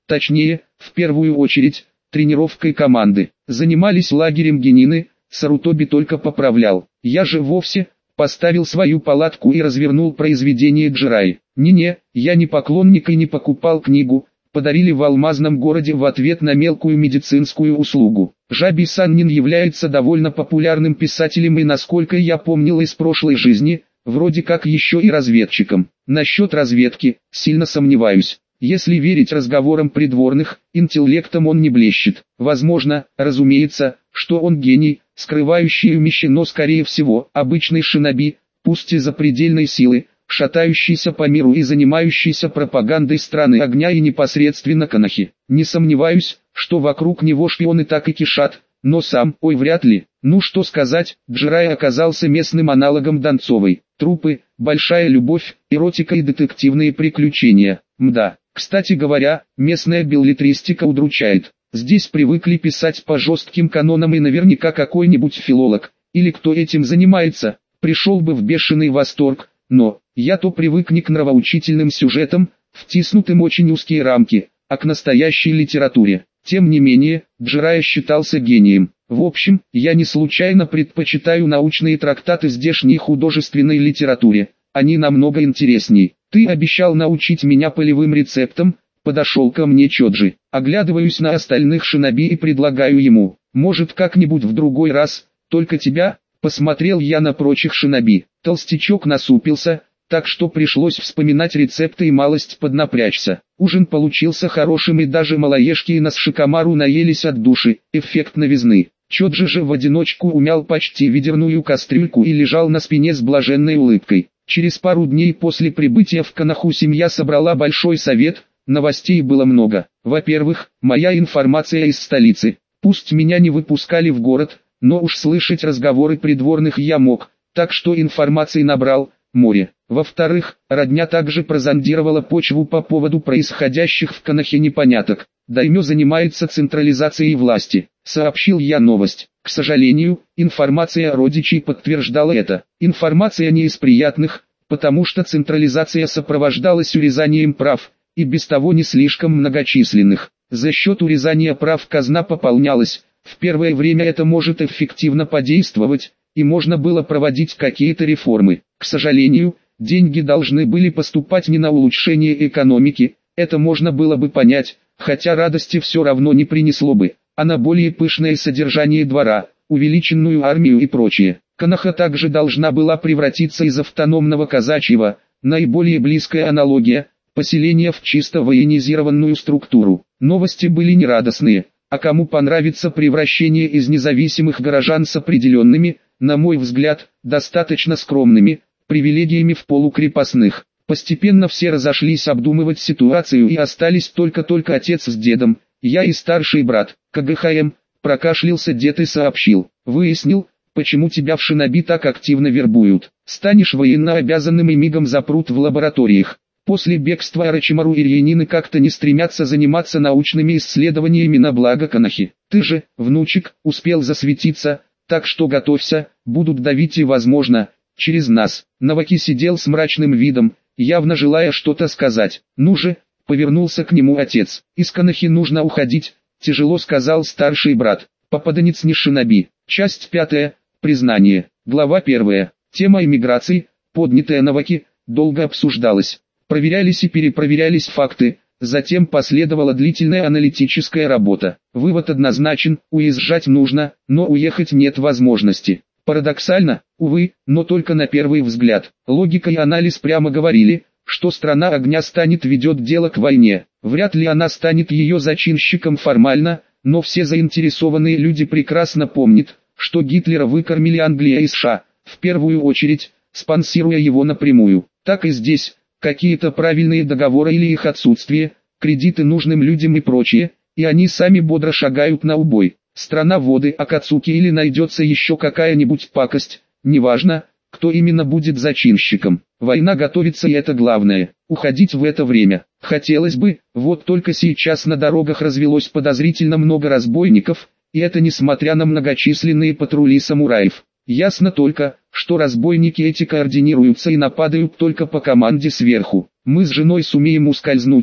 точнее, в первую очередь, тренировкой команды. Занимались лагерем Генины, Сарутоби только поправлял. Я же вовсе поставил свою палатку и развернул произведение Джираи. Не-не, я не поклонник и не покупал книгу, подарили в алмазном городе в ответ на мелкую медицинскую услугу. Жаби Саннин является довольно популярным писателем и, насколько я помнил из прошлой жизни, вроде как еще и разведчиком. Насчет разведки, сильно сомневаюсь. Если верить разговорам придворных, интеллектом он не блещет. Возможно, разумеется, что он гений, скрывающий умище, но скорее всего, обычный шиноби, пусть и запредельной силы, шатающийся по миру и занимающийся пропагандой страны огня и непосредственно Конохи. Не сомневаюсь, что вокруг него шпионы так и кишат, но сам, вряд ли. Ну что сказать, Джирай оказался местным аналогом Донцовой. Трупы, большая любовь, эротика и детективные приключения. Мда. Кстати говоря, местная беллетристика удручает. Здесь привыкли писать по жестким канонам, и наверняка какой-нибудь филолог, или кто этим занимается, пришел бы в бешеный восторг, но я-то привык не к нравоучительным сюжетам, втиснутым очень узкие рамки, а к настоящей литературе. Тем не менее, Джирай считался гением. В общем, я не случайно предпочитаю научные трактаты здешней художественной литературе, они намного интересней. Ты обещал научить меня полевым рецептам, подошел ко мне Чоджи. Оглядываюсь на остальных шиноби и предлагаю ему, может как-нибудь в другой раз, только тебя. Посмотрел я на прочих шиноби. Толстячок насупился, так что пришлось вспоминать рецепты и малость поднапрячься. Ужин получился хорошим, и даже малоежки и нас Шикамару наелись от души, эффект новизны. Чоджи же в одиночку умял почти ведерную кастрюльку и лежал на спине с блаженной улыбкой. Через пару дней после прибытия в Коноху семья собрала большой совет, новостей было много. Во-первых, моя информация из столицы. Пусть меня не выпускали в город, но уж слышать разговоры придворных я мог, так что информации набрал море. Во-вторых, родня также прозондировала почву по поводу происходящих в Конохе непоняток. Даймё занимается централизацией власти, сообщил я новость. К сожалению, информация родичей подтверждала это. Информация не из приятных, потому что централизация сопровождалась урезанием прав, и без того не слишком многочисленных. За счет урезания прав казна пополнялась. В первое время это может эффективно подействовать, и можно было проводить какие-то реформы. К сожалению, деньги должны были поступать не на улучшение экономики, это можно было бы понять, хотя радости все равно не принесло бы, а на более пышное содержание двора, увеличенную армию и прочее. Коноха также должна была превратиться из автономного казачьего, наиболее близкая аналогия, поселения в чисто военизированную структуру. Новости были нерадостные, а кому понравится превращение из независимых горожан с определенными, на мой взгляд, достаточно скромными, привилегиями в полукрепостных. Постепенно все разошлись обдумывать ситуацию, и остались только отец с дедом, я и старший брат. КГХМ, прокашлялся дед и сообщил. Выяснил, почему тебя в шиноби так активно вербуют. Станешь военнообязанным и мигом запрут в лабораториях. После бегства Орочимару и Рьянины как-то не стремятся заниматься научными исследованиями на благо Конохи. Ты же, внучек, успел засветиться, так что готовься, будут давить и, возможно, через нас. Наваки сидел с мрачным видом, явно желая что-то сказать. Ну же, повернулся к нему отец. Из Конохи нужно уходить, тяжело сказал старший брат. Попаданец не шиноби. Часть 5. Признание. Глава 1. Тема эмиграции, поднятая Наваки, долго обсуждалась. Проверялись и перепроверялись факты, затем последовала длительная аналитическая работа. Вывод однозначен: уезжать нужно, но уехать нет возможности. Парадоксально, увы, но только на первый взгляд. Логика и анализ прямо говорили, что страна огня ведет дело к войне. Вряд ли она станет ее зачинщиком формально, но все заинтересованные люди прекрасно помнят, что Гитлера выкормили Англия и США, в первую очередь, спонсируя его напрямую. Так и здесь. Какие-то правильные договоры или их отсутствие, кредиты нужным людям и прочее, и они сами бодро шагают на убой. Страна воды Акацуки или найдется еще какая-нибудь пакость, неважно, кто именно будет зачинщиком. Война готовится, и это главное. Уходить в это время хотелось бы, вот только сейчас на дорогах развелось подозрительно много разбойников, и это несмотря на многочисленные патрули самураев. Ясно только, что разбойники эти координируются и нападают только по команде сверху. Мы с женой сумеем ускользнуть,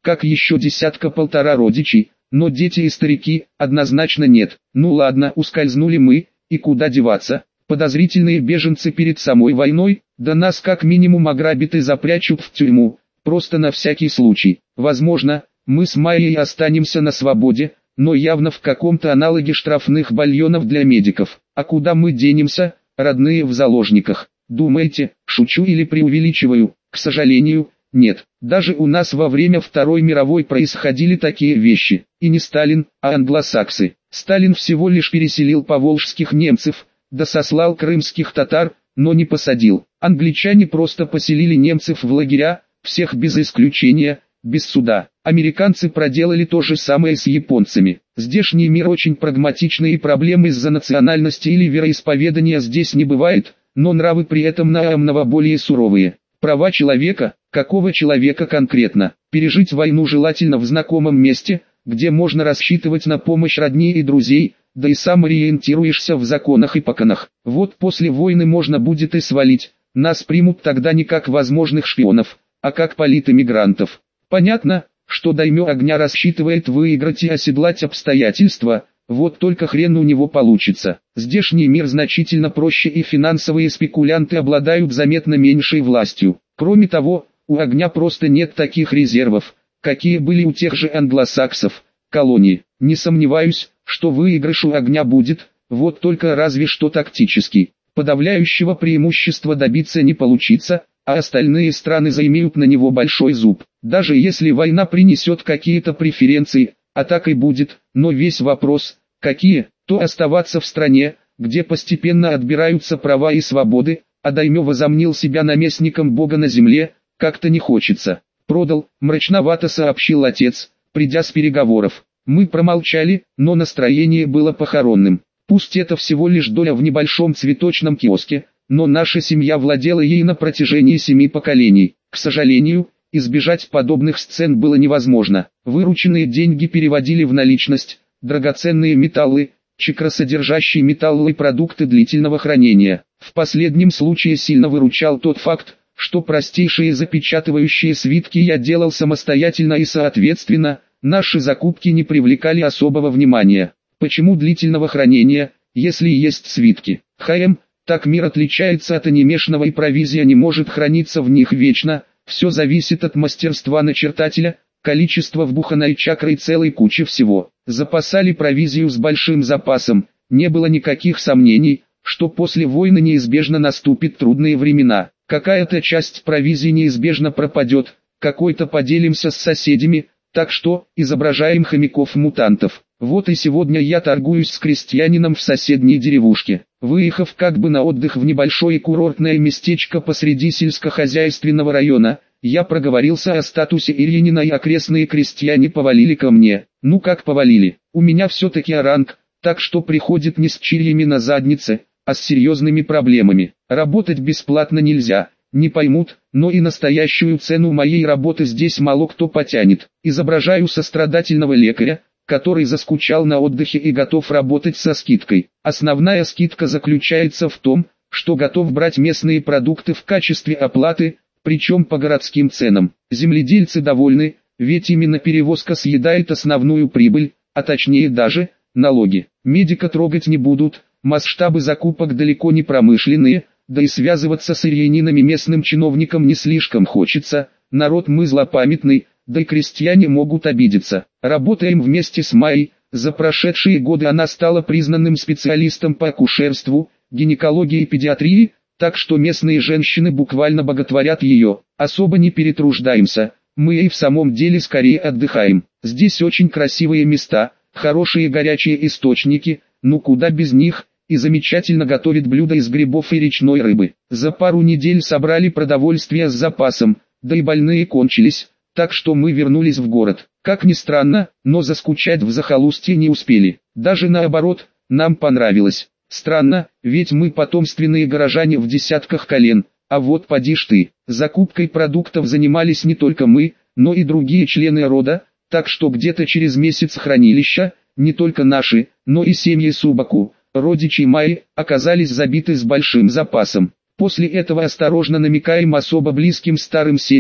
как еще десятка-полтора родичей, но дети и старики, однозначно нет. Ну ладно, ускользнули мы, и куда деваться? Подозрительные беженцы перед самой войной, да нас как минимум ограбят и запрячут в тюрьму, просто на всякий случай. Возможно, мы с Майей останемся на свободе, но явно в каком-то аналоге штрафных бальонов для медиков. А куда мы денемся, родные в заложниках? Думаете, шучу или преувеличиваю? К сожалению, нет. Даже у нас во время Второй мировой происходили такие вещи. И не Сталин, а англосаксы. Сталин всего лишь переселил поволжских немцев, да сослал крымских татар, но не посадил. Англичане просто поселили немцев в лагеря, всех без исключения, без суда. Американцы проделали то же самое с японцами. Здешний мир очень прагматичный и проблем из-за национальности или вероисповедания здесь не бывает, но нравы при этом намного более суровые. Права человека, какого человека конкретно? Пережить войну желательно в знакомом месте, где можно рассчитывать на помощь родни и друзей, да и сам ориентируешься в законах и поконах. Вот после войны можно будет и свалить, нас примут тогда не как возможных шпионов, а как политэмигрантов. Понятно, что даймё огня рассчитывает выиграть и оседлать обстоятельства, вот только хрен у него получится. Здешний мир значительно проще и финансовые спекулянты обладают заметно меньшей властью. Кроме того, у огня просто нет таких резервов, какие были у тех же англосаксов, колоний. Не сомневаюсь, что выигрыш у огня будет, вот только разве что тактический. Подавляющего преимущества добиться не получится, а остальные страны заимеют на него большой зуб. Даже если война принесет какие-то преференции, а так и будет, но весь вопрос, какие, то оставаться в стране, где постепенно отбираются права и свободы, а даймё возомнил себя наместником Бога на земле, как-то не хочется. Продал, мрачновато сообщил отец, придя с переговоров. Мы промолчали, но настроение было похоронным. Пусть это всего лишь доля в небольшом цветочном киоске, но наша семья владела ей на протяжении 7 поколений. К сожалению, избежать подобных сцен было невозможно. Вырученные деньги переводили в наличность, драгоценные металлы, чакросодержащие металлы и продукты длительного хранения. В последнем случае сильно выручал тот факт, что простейшие запечатывающие свитки я делал самостоятельно и соответственно, наши закупки не привлекали особого внимания. Почему длительного хранения, если есть свитки? Так мир отличается от анимешного и провизия не может храниться в них вечно, все зависит от мастерства начертателя, количества вбуханной чакры и целой кучи всего. Запасали провизию с большим запасом, не было никаких сомнений, что после войны неизбежно наступят трудные времена. Какая-то часть провизии неизбежно пропадет, какой-то поделимся с соседями, так что, изображаем хомяков-мутантов. Вот и сегодня я торгуюсь с крестьянином в соседней деревушке. Выехав как бы на отдых в небольшое курортное местечко посреди сельскохозяйственного района, я проговорился о статусе Ильинина и окрестные крестьяне повалили ко мне. Ну как повалили, у меня все-таки ранг, так что приходит не с чирьями на заднице, а с серьезными проблемами. Работать бесплатно нельзя, не поймут, но и настоящую цену моей работы здесь мало кто потянет. Изображаю сострадательного лекаря, который заскучал на отдыхе и готов работать со скидкой. Основная скидка заключается в том, что готов брать местные продукты в качестве оплаты, причем по городским ценам. Земледельцы довольны, ведь именно перевозка съедает основную прибыль, а точнее даже, налоги. Медика трогать не будут, масштабы закупок далеко не промышленные, да и связываться с ирьянинами местным чиновникам не слишком хочется, народ мы злопамятный, да и крестьяне могут обидеться. Работаем вместе с Майей, за прошедшие годы она стала признанным специалистом по акушерству, гинекологии и педиатрии, так что местные женщины буквально боготворят ее. Особо не перетруждаемся, мы и в самом деле скорее отдыхаем. Здесь очень красивые места, хорошие горячие источники, ну куда без них, и замечательно готовит блюда из грибов и речной рыбы. За пару недель собрали продовольствие с запасом, да и больные кончились. Так что мы вернулись в город. Как ни странно, но заскучать в захолустье не успели. Даже наоборот, нам понравилось. Странно, ведь мы потомственные горожане в десятках колен. А вот поди ж ты, закупкой продуктов занимались не только мы, но и другие члены рода, так что где-то через месяц хранилища, не только наши, но и семьи Субаку, родичей Майи, оказались забиты с большим запасом. После этого осторожно намекаем особо близким старым семьям,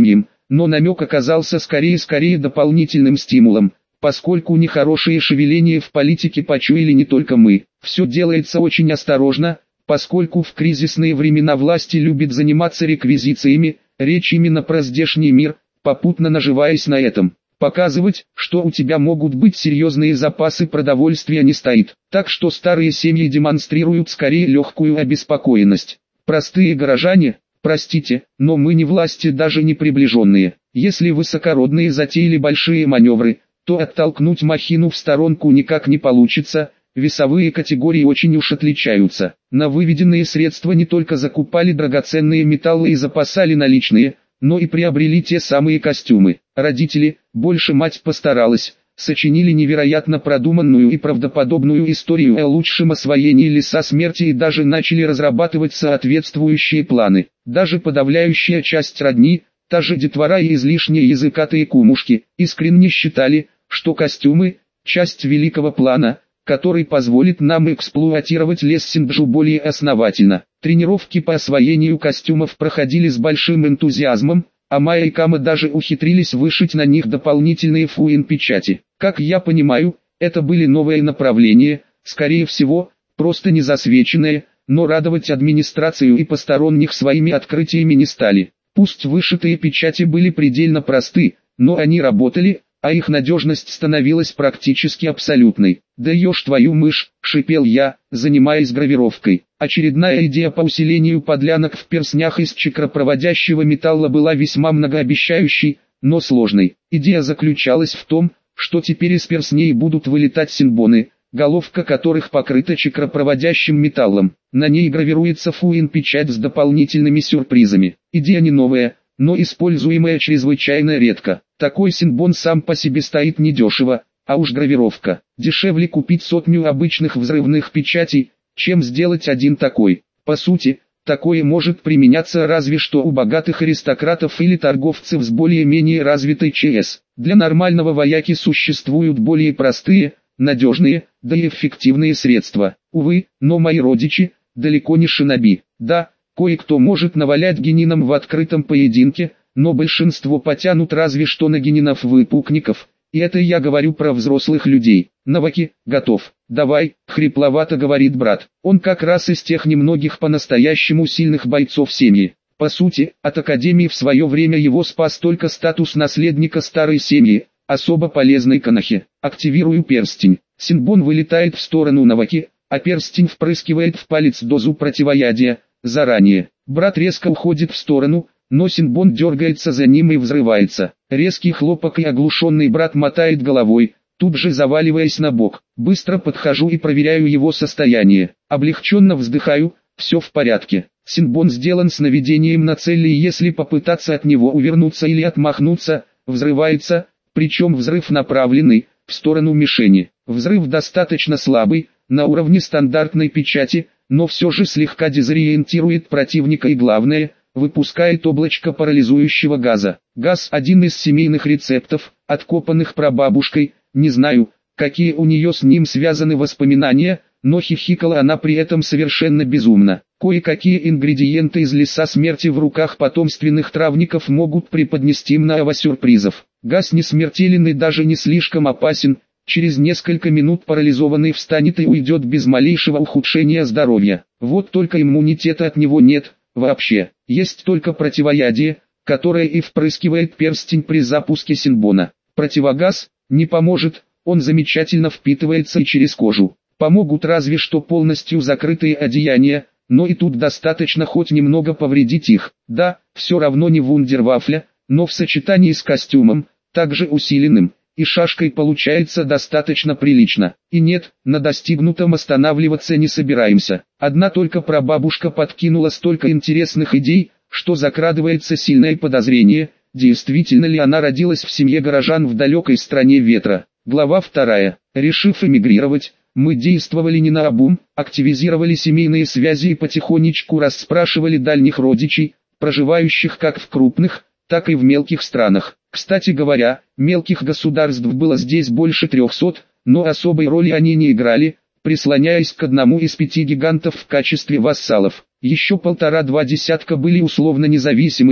но намек оказался скорее дополнительным стимулом, поскольку нехорошее шевеление в политике почуяли не только мы. Все делается очень осторожно, поскольку в кризисные времена власти любят заниматься реквизициями, речь именно про здешний мир, попутно наживаясь на этом. Показывать, что у тебя могут быть серьезные запасы продовольствия не стоит. Так что старые семьи демонстрируют скорее легкую обеспокоенность. Простые горожане, простите, но мы не власти, даже не приближенные. Если высокородные затеяли большие маневры, то оттолкнуть махину в сторонку никак не получится. Весовые категории очень уж отличаются. На выведенные средства не только закупали драгоценные металлы и запасали наличные, но и приобрели те самые костюмы. Родители, больше мать постаралась, сочинили невероятно продуманную и правдоподобную историю о лучшем освоении леса смерти и даже начали разрабатывать соответствующие планы. Даже подавляющая часть родни, та же детвора и излишне языкатые кумушки, искренне считали, что костюмы – часть великого плана, который позволит нам эксплуатировать лес Синджу более основательно. Тренировки по освоению костюмов проходили с большим энтузиазмом, а Майя и Кама даже ухитрились вышить на них дополнительные фуин-печати. Как я понимаю, это были новые направления, скорее всего, просто не засвеченные, но радовать администрацию и посторонних своими открытиями не стали. Пусть вышитые печати были предельно просты, но они работали, а их надежность становилась практически абсолютной. «Да ешь твою мышь», — шипел я, занимаясь гравировкой. Очередная идея по усилению подлянок в перстнях из чакропроводящего металла была весьма многообещающей, но сложной. Идея заключалась в том, что теперь из перстней будут вылетать синбоны, головка которых покрыта чакропроводящим металлом. На ней гравируется фуин-печать с дополнительными сюрпризами. Идея не новая, но используемая чрезвычайно редко. Такой синбон сам по себе стоит недешево, а уж гравировка. Дешевле купить 100 обычных взрывных печатей, чем сделать один такой. По сути, такое может применяться разве что у богатых аристократов или торговцев с более-менее развитой ЧС. Для нормального вояки существуют более простые, надежные, да и эффективные средства. Увы, но мои родичи, далеко не шиноби. Да, кое-кто может навалять генинам в открытом поединке, но большинство потянут разве что на генинов-выпукников, и это я говорю про взрослых людей. «Наваки, готов. Давай», — хрипловато говорит брат. Он как раз из тех немногих по-настоящему сильных бойцов семьи. По сути, от Академии в свое время его спас только статус наследника старой семьи, особо полезной Канахи. Активирую перстень. Синбон вылетает в сторону Наваки, а перстень впрыскивает в палец дозу противоядия. Заранее. Брат резко уходит в сторону, но синбон дергается за ним и взрывается. Резкий хлопок и оглушенный брат мотает головой, тут же заваливаясь на бок. Быстро подхожу и проверяю его состояние. Облегченно вздыхаю, все в порядке. Синбон сделан с наведением на цель, и если попытаться от него увернуться или отмахнуться, взрывается, причем взрыв направленный в сторону мишени. Взрыв достаточно слабый, на уровне стандартной печати, но все же слегка дезориентирует противника и главное, выпускает облачко парализующего газа. Газ – один из семейных рецептов, откопанных прабабушкой, не знаю, какие у нее с ним связаны воспоминания, но хихикала она при этом совершенно безумно. Кое-какие ингредиенты из леса смерти в руках потомственных травников могут преподнести много сюрпризов. Газ не смертелен и даже не слишком опасен, через несколько минут парализованный встанет и уйдет без малейшего ухудшения здоровья. Вот только иммунитета от него нет, вообще. Есть только противоядие, которое и впрыскивает перстень при запуске синбона. Противогаз не поможет, он замечательно впитывается и через кожу. Помогут разве что полностью закрытые одеяния, но и тут достаточно хоть немного повредить их. Да, все равно не вундервафля, но в сочетании с костюмом, также усиленным, и шашкой получается достаточно прилично. И нет, на достигнутом останавливаться не собираемся. Одна только прабабушка подкинула столько интересных идей, что закрадывается сильное подозрение, действительно ли она родилась в семье горожан в далекой стране ветра. Глава 2. Решив эмигрировать, мы действовали не наобум, активизировали семейные связи и потихонечку расспрашивали дальних родичей, проживающих как в крупных, так и в мелких странах. Кстати говоря, мелких государств было здесь больше 300, но особой роли они не играли, прислоняясь к одному из 5 гигантов в качестве вассалов. Еще 1,5-2 десятка были условно независимыми,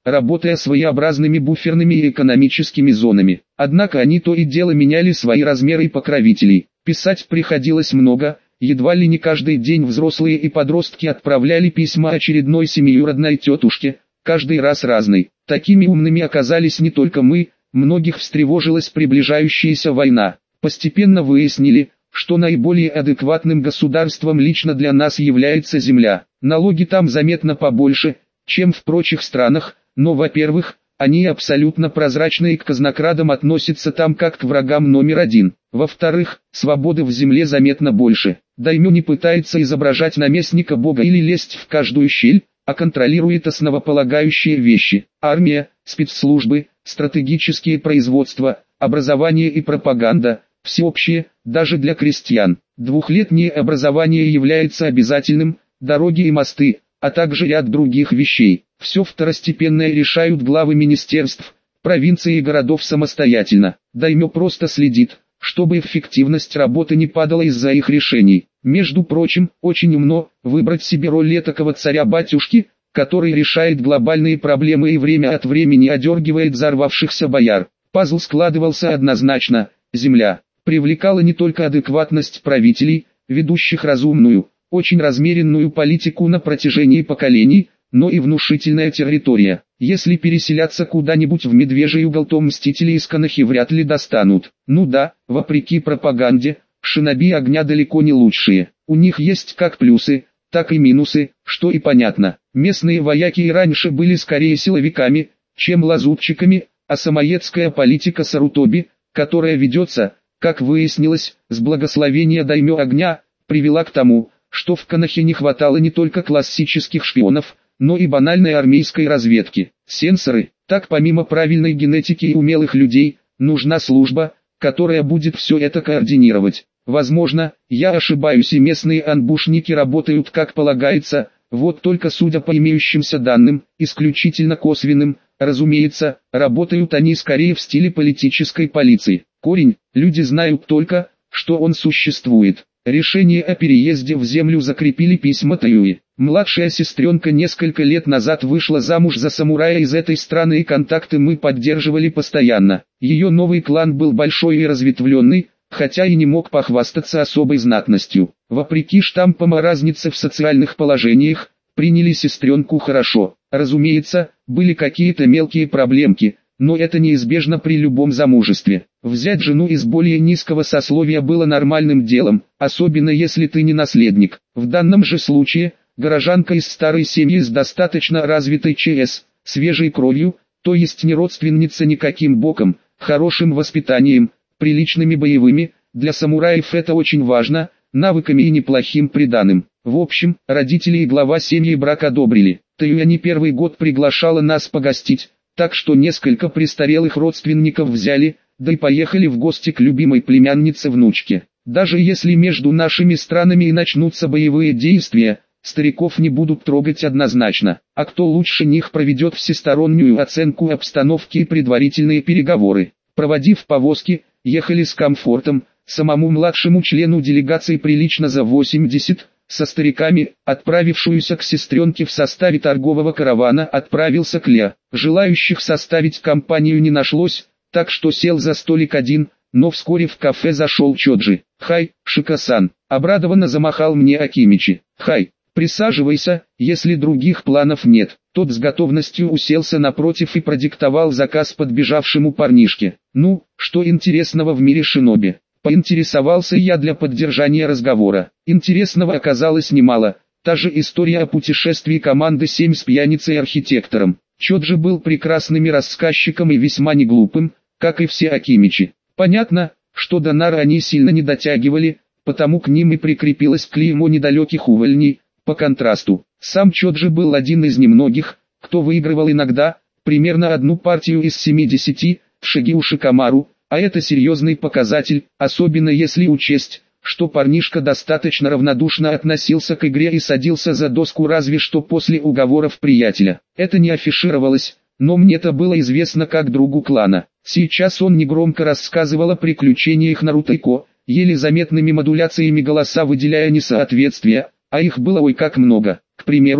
работая своеобразными буферными и экономическими зонами. Однако они то и дело меняли свои размеры и покровителей. Писать приходилось много, едва ли не каждый день взрослые и подростки отправляли письма очередной семиюродной тетушке, каждый раз разной. Такими умными оказались не только мы, многих встревожилась приближающаяся война. Постепенно выяснили, что наиболее адекватным государством лично для нас является земля. Налоги там заметно побольше, чем в прочих странах, но, во-первых, они абсолютно прозрачны и к казнокрадам относятся там как к врагам номер один. Во-вторых, свободы в земле заметно больше. Даймё не пытается изображать наместника бога или лезть в каждую щель, а контролирует основополагающие вещи: армия, спецслужбы, стратегические производства, образование и пропаганда, всеобщее, даже для крестьян. Двухлетнее образование является обязательным, дороги и мосты, а также ряд других вещей. Все второстепенное решают главы министерств, провинций и городов самостоятельно. Даймё просто следит, чтобы эффективность работы не падала из-за их решений. Между прочим, очень умно выбрать себе роль этакого царя-батюшки, который решает глобальные проблемы и время от времени одергивает взорвавшихся бояр. Пазл складывался однозначно: земля привлекала не только адекватность правителей, ведущих разумную, очень размеренную политику на протяжении поколений, но и внушительная территория. Если переселяться куда-нибудь в медвежий угол, то мстители из Конохи вряд ли достанут. Ну да, вопреки пропаганде, шиноби огня далеко не лучшие. У них есть как плюсы, так и минусы, что и понятно. Местные вояки и раньше были скорее силовиками, чем лазутчиками, а самоедская политика Сарутоби, которая ведется, как выяснилось, с благословения даймё огня, привела к тому, что в Конохе не хватало не только классических шпионов, но и банальной армейской разведки. Сенсоры. Так, помимо правильной генетики и умелых людей, нужна служба, которая будет все это координировать. Возможно, я ошибаюсь и местные анбушники работают как полагается, вот только судя по имеющимся данным, исключительно косвенным, разумеется, работают они скорее в стиле политической полиции. Корень, люди знают только, что он существует. Решение о переезде в землю закрепили письма Таюи. Младшая сестренка несколько лет назад вышла замуж за самурая из этой страны, и контакты мы поддерживали постоянно. Ее новый клан был большой и разветвленный, хотя и не мог похвастаться особой знатностью. Вопреки штампам о разнице в социальных положениях, приняли сестренку хорошо. Разумеется, были какие-то мелкие проблемки, но это неизбежно при любом замужестве. Взять жену из более низкого сословия было нормальным делом, особенно если ты не наследник. В данном же случае, горожанка из старой семьи с достаточно развитой ЧС, свежей кровью, то есть не родственница никаким боком, хорошим воспитанием, приличными боевыми, для самураев это очень важно, навыками и неплохим приданым. В общем, родители и глава семьи брак одобрили. Таюя не первый год приглашала нас погостить, так что несколько престарелых родственников взяли, да и поехали в гости к любимой племяннице-внучке. Даже если между нашими странами и начнутся боевые действия, стариков не будут трогать однозначно. А кто лучше них проведет всестороннюю оценку обстановки и предварительные переговоры. Проводив повозки, ехали с комфортом, самому младшему члену делегации прилично за 80, со стариками, отправившуюся к сестренке в составе торгового каравана, отправился к Ле. Желающих составить компанию не нашлось, так что сел за столик один, но вскоре в кафе зашел Чоджи. «Хай, Шика-сан», обрадованно замахал мне Акимичи. «Хай, присаживайся, если других планов нет». Тот с готовностью уселся напротив и продиктовал заказ подбежавшему парнишке. «Ну, что интересного в мире шиноби?» Поинтересовался я для поддержания разговора. Интересного оказалось немало. Та же история о путешествии команды 7 с пьяницей-архитектором. Чоджи был прекрасным рассказчиком и весьма неглупым, как и все Акимичи. Понятно, что до Нары они сильно не дотягивали, потому к ним и прикрепилось клеймо недалеких увольней. По контрасту, сам Чоджи был один из немногих, кто выигрывал иногда, примерно одну партию из 70, в Шигеу Шикамару, а это серьезный показатель, особенно если учесть, что парнишка достаточно равнодушно относился к игре и садился за доску разве что после уговоров приятеля. Это не афишировалось, но мне-то было известно как другу клана. Сейчас он негромко рассказывал о приключениях Нарутайко, еле заметными модуляциями голоса выделяя несоответствия, а их было ой как много. К примеру,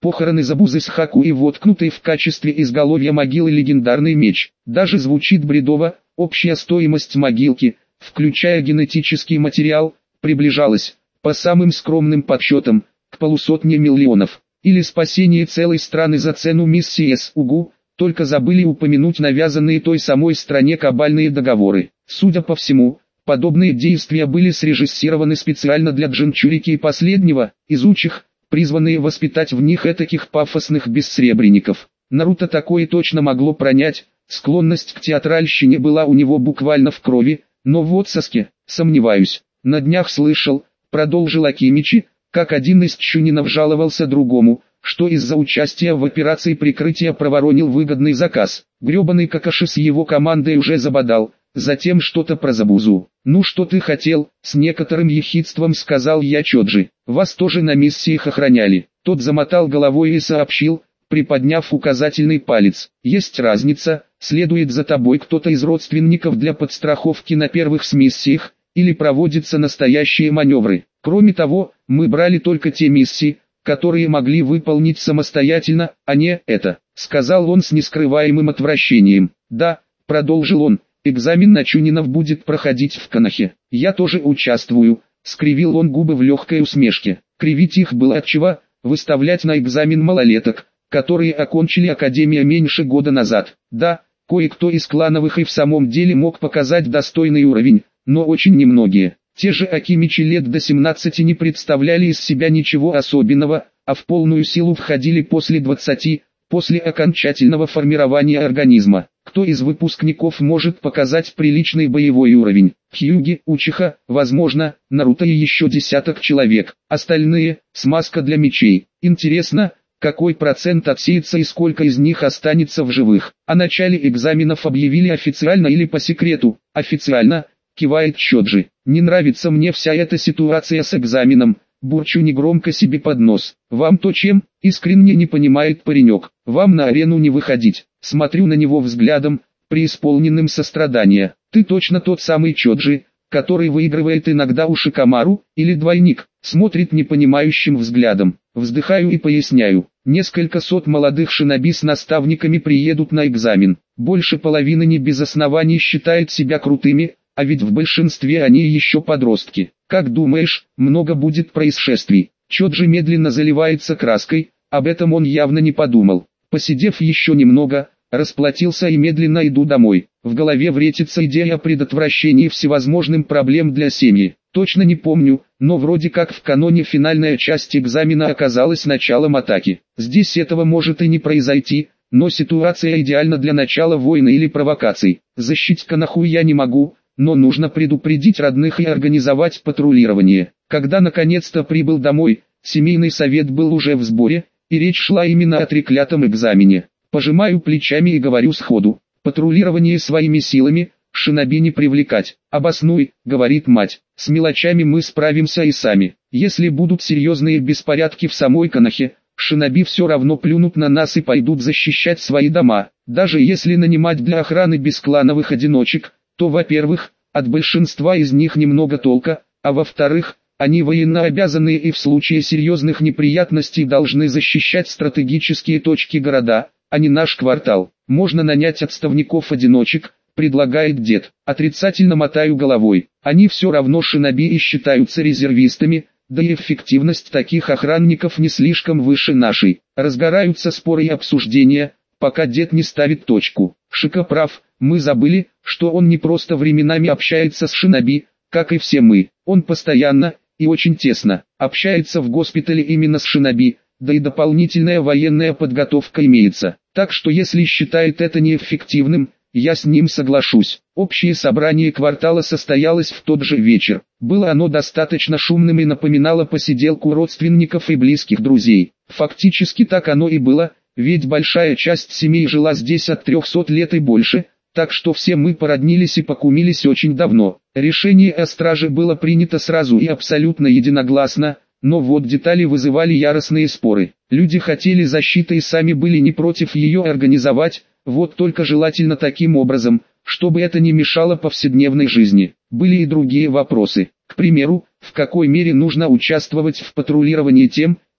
похороны Забузы с Хаку и воткнутый в качестве изголовья могилы легендарный меч. Даже звучит бредово, общая стоимость могилки, включая генетический материал, приближалась, по самым скромным подсчетам, к 500 миллионов. Или спасение целой страны за цену миссии СУГУ, только забыли упомянуть навязанные той самой стране кабальные договоры. Судя по всему, подобные действия были срежиссированы специально для Джинчурики и последнего, изучих, призванные воспитать в них этаких пафосных бессребренников. Наруто такое точно могло пронять, склонность к театральщине была у него буквально в крови, но в отсоске, сомневаюсь. На днях слышал, продолжил Акимичи, как один из чунинов жаловался другому, что из-за участия в операции прикрытия проворонил выгодный заказ. Гребаный Какаши с его командой уже забодал, затем что-то про Забузу. «Ну что ты хотел?» — с некоторым ехидством сказал я Чоджи. «Вас тоже на миссиях охраняли». Тот замотал головой и сообщил, приподняв указательный палец. «Есть разница, следует за тобой кто-то из родственников для подстраховки на первых миссиях, или проводятся настоящие маневры. Кроме того, мы брали только те миссии, которые могли выполнить самостоятельно, а не это», — сказал он с нескрываемым отвращением. «Да», — продолжил он, — «экзамен на чунинов будет проходить в Конохе. Я тоже участвую», — скривил он губы в легкой усмешке. Кривить их было отчего, выставлять на экзамен малолеток, которые окончили академию меньше года назад. Да, кое-кто из клановых и в самом деле мог показать достойный уровень, но очень немногие. Те же Акимичи лет до 17 не представляли из себя ничего особенного, а в полную силу входили после 20, после окончательного формирования организма. Кто из выпускников может показать приличный боевой уровень? Хьюги, Учиха, возможно, Наруто и еще десяток человек. Остальные – смазка для мечей. Интересно, какой процент отсеется и сколько из них останется в живых? О начале экзаменов объявили официально или по секрету? Официально, кивает Чоджи. Не нравится мне вся эта ситуация с экзаменом. Бурчу негромко себе под нос. «Вам-то чем?» — искренне не понимает паренек. «Вам на арену не выходить». Смотрю на него взглядом, преисполненным сострадания. «Ты точно тот самый Чоджи, который выигрывает иногда у Шикамару, или двойник?» Смотрит непонимающим взглядом. Вздыхаю и поясняю. Несколько сот молодых шиноби с наставниками приедут на экзамен. Больше половины не без оснований считает себя крутыми, а ведь в большинстве они еще подростки. Как думаешь, много будет происшествий? Чоджи медленно заливается краской, об этом он явно не подумал. Посидев еще немного, расплатился и медленно иду домой. В голове вертится идея о предотвращении всевозможным проблем для семьи. Точно не помню, но вроде как в каноне финальная часть экзамена оказалась началом атаки. Здесь этого может и не произойти, но ситуация идеальна для начала войны или провокаций. Защитить Коноху я не могу, но нужно предупредить родных и организовать патрулирование. Когда наконец-то прибыл домой, семейный совет был уже в сборе, и речь шла именно о треклятом экзамене. Пожимаю плечами и говорю сходу: патрулирование своими силами, шиноби не привлекать. «Обоснуй», — говорит мать, — «с мелочами мы справимся и сами. Если будут серьезные беспорядки в самой Конохе, шиноби все равно плюнут на нас и пойдут защищать свои дома. Даже если нанимать для охраны бесклановых одиночек, то, во-первых, от большинства из них немного толка, а во-вторых, они военнообязанные и в случае серьезных неприятностей должны защищать стратегические точки города, а не наш квартал. Можно нанять отставников-одиночек», — предлагает дед. Отрицательно мотаю головой. Они все равно шиноби и считаются резервистами, да и эффективность таких охранников не слишком выше нашей. Разгораются споры и обсуждения, пока дед не ставит точку. Шика прав, мы забыли, что он не просто временами общается с шиноби, как и все мы. Он постоянно, и очень тесно, общается в госпитале именно с шиноби, да и дополнительная военная подготовка имеется. Так что если считает это неэффективным, я с ним соглашусь. Общее собрание квартала состоялось в тот же вечер. Было оно достаточно шумным и напоминало посиделку родственников и близких друзей. Фактически так оно и было, ведь большая часть семей жила здесь от 300 лет и больше, так что все мы породнились и покумились очень давно. Решение о страже было принято сразу и абсолютно единогласно, но вот детали вызывали яростные споры. Люди хотели защиты и сами были не против ее организовать, вот только желательно таким образом, чтобы это не мешало повседневной жизни. Были и другие вопросы. К примеру, в какой мере нужно участвовать в патрулировании тем,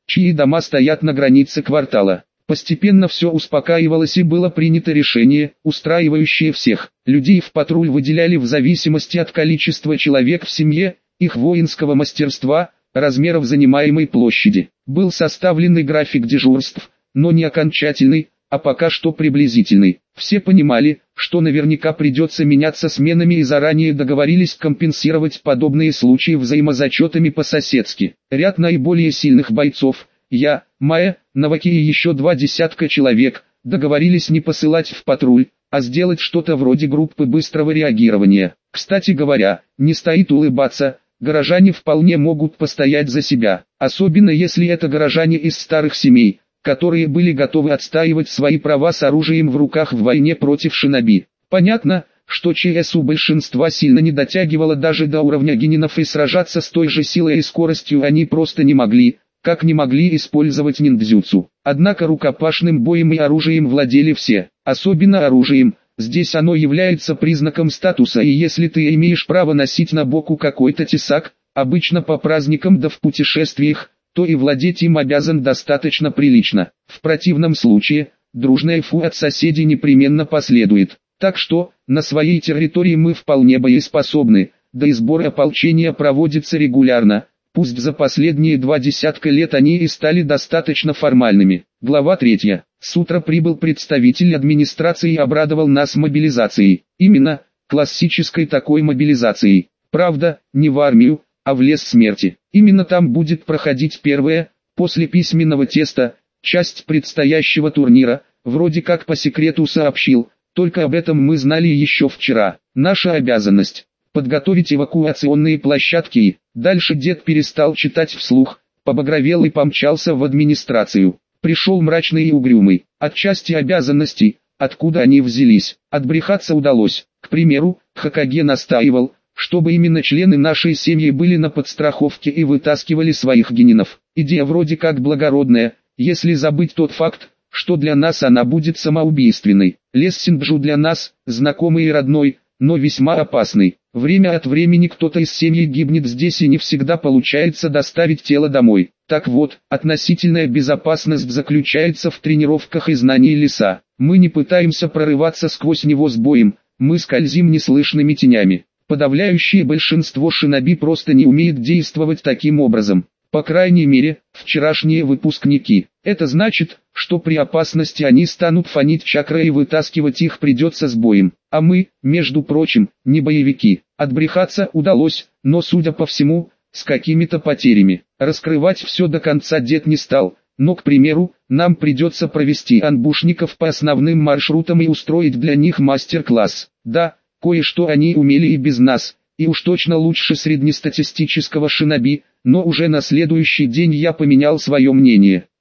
чьи дома стоят на границе квартала. Постепенно все успокаивалось и было принято решение, устраивающее всех. Людей в патруль выделяли в зависимости от количества человек в семье, их воинского мастерства, размеров занимаемой площади. Был составлен и график дежурств, но не окончательный, а пока что приблизительный. Все понимали, что наверняка придется меняться сменами и заранее договорились компенсировать подобные случаи взаимозачетами по-соседски. Ряд наиболее сильных бойцов, я, Майя, Наваки и еще 2 десятка человек, договорились не посылать в патруль, а сделать что-то вроде группы быстрого реагирования. Кстати говоря, не стоит улыбаться, горожане вполне могут постоять за себя, особенно если это горожане из старых семей, которые были готовы отстаивать свои права с оружием в руках в войне против шиноби. Понятно, что ЧС у большинства сильно не дотягивало даже до уровня генинов, и сражаться с той же силой и скоростью они просто не могли, как не могли использовать ниндзюцу. Однако рукопашным боем и оружием владели все, особенно оружием. Здесь оно является признаком статуса, и если ты имеешь право носить на боку какой-то тесак, обычно по праздникам да в путешествиях, то и владеть им обязан достаточно прилично. В противном случае, дружное фу от соседей непременно последует. Так что, на своей территории мы вполне боеспособны, да и сбор ополчения проводится регулярно, пусть за последние 2 десятка лет они и стали достаточно формальными. Глава 3. С утра прибыл представитель администрации и обрадовал нас мобилизацией. Именно, классической такой мобилизацией. Правда, не в армию, а в лес смерти. Именно там будет проходить первая, после письменного теста, часть предстоящего турнира, вроде как по секрету сообщил, только об этом мы знали еще вчера. Наша обязанность – подготовить эвакуационные площадки и, дальше дед перестал читать вслух, побагровел и помчался в администрацию. Пришел мрачный и угрюмый. Отчасти обязанностей, откуда они взялись, отбрехаться удалось. К примеру, Хокаге настаивал, чтобы именно члены нашей семьи были на подстраховке и вытаскивали своих генинов. Идея вроде как благородная, если забыть тот факт, что для нас она будет самоубийственной. Лес Синджу для нас, знакомый и родной, но весьма опасный. Время от времени кто-то из семьи гибнет здесь, и не всегда получается доставить тело домой. Так вот, относительная безопасность заключается в тренировках и знании леса. Мы не пытаемся прорываться сквозь него с боем, мы скользим неслышными тенями. Подавляющее большинство шиноби просто не умеет действовать таким образом. По крайней мере, вчерашние выпускники. Это значит, что при опасности они станут фонить чакры и вытаскивать их придется с боем. А мы, между прочим, не боевики. Отбрехаться удалось, но судя по всему, с какими-то потерями. Раскрывать все до конца дед не стал, но, к примеру, нам придется провести анбушников по основным маршрутам и устроить для них мастер-класс. Да, кое-что они умели и без нас, и уж точно лучше среднестатистического шиноби, но уже на следующий день я поменял свое мнение.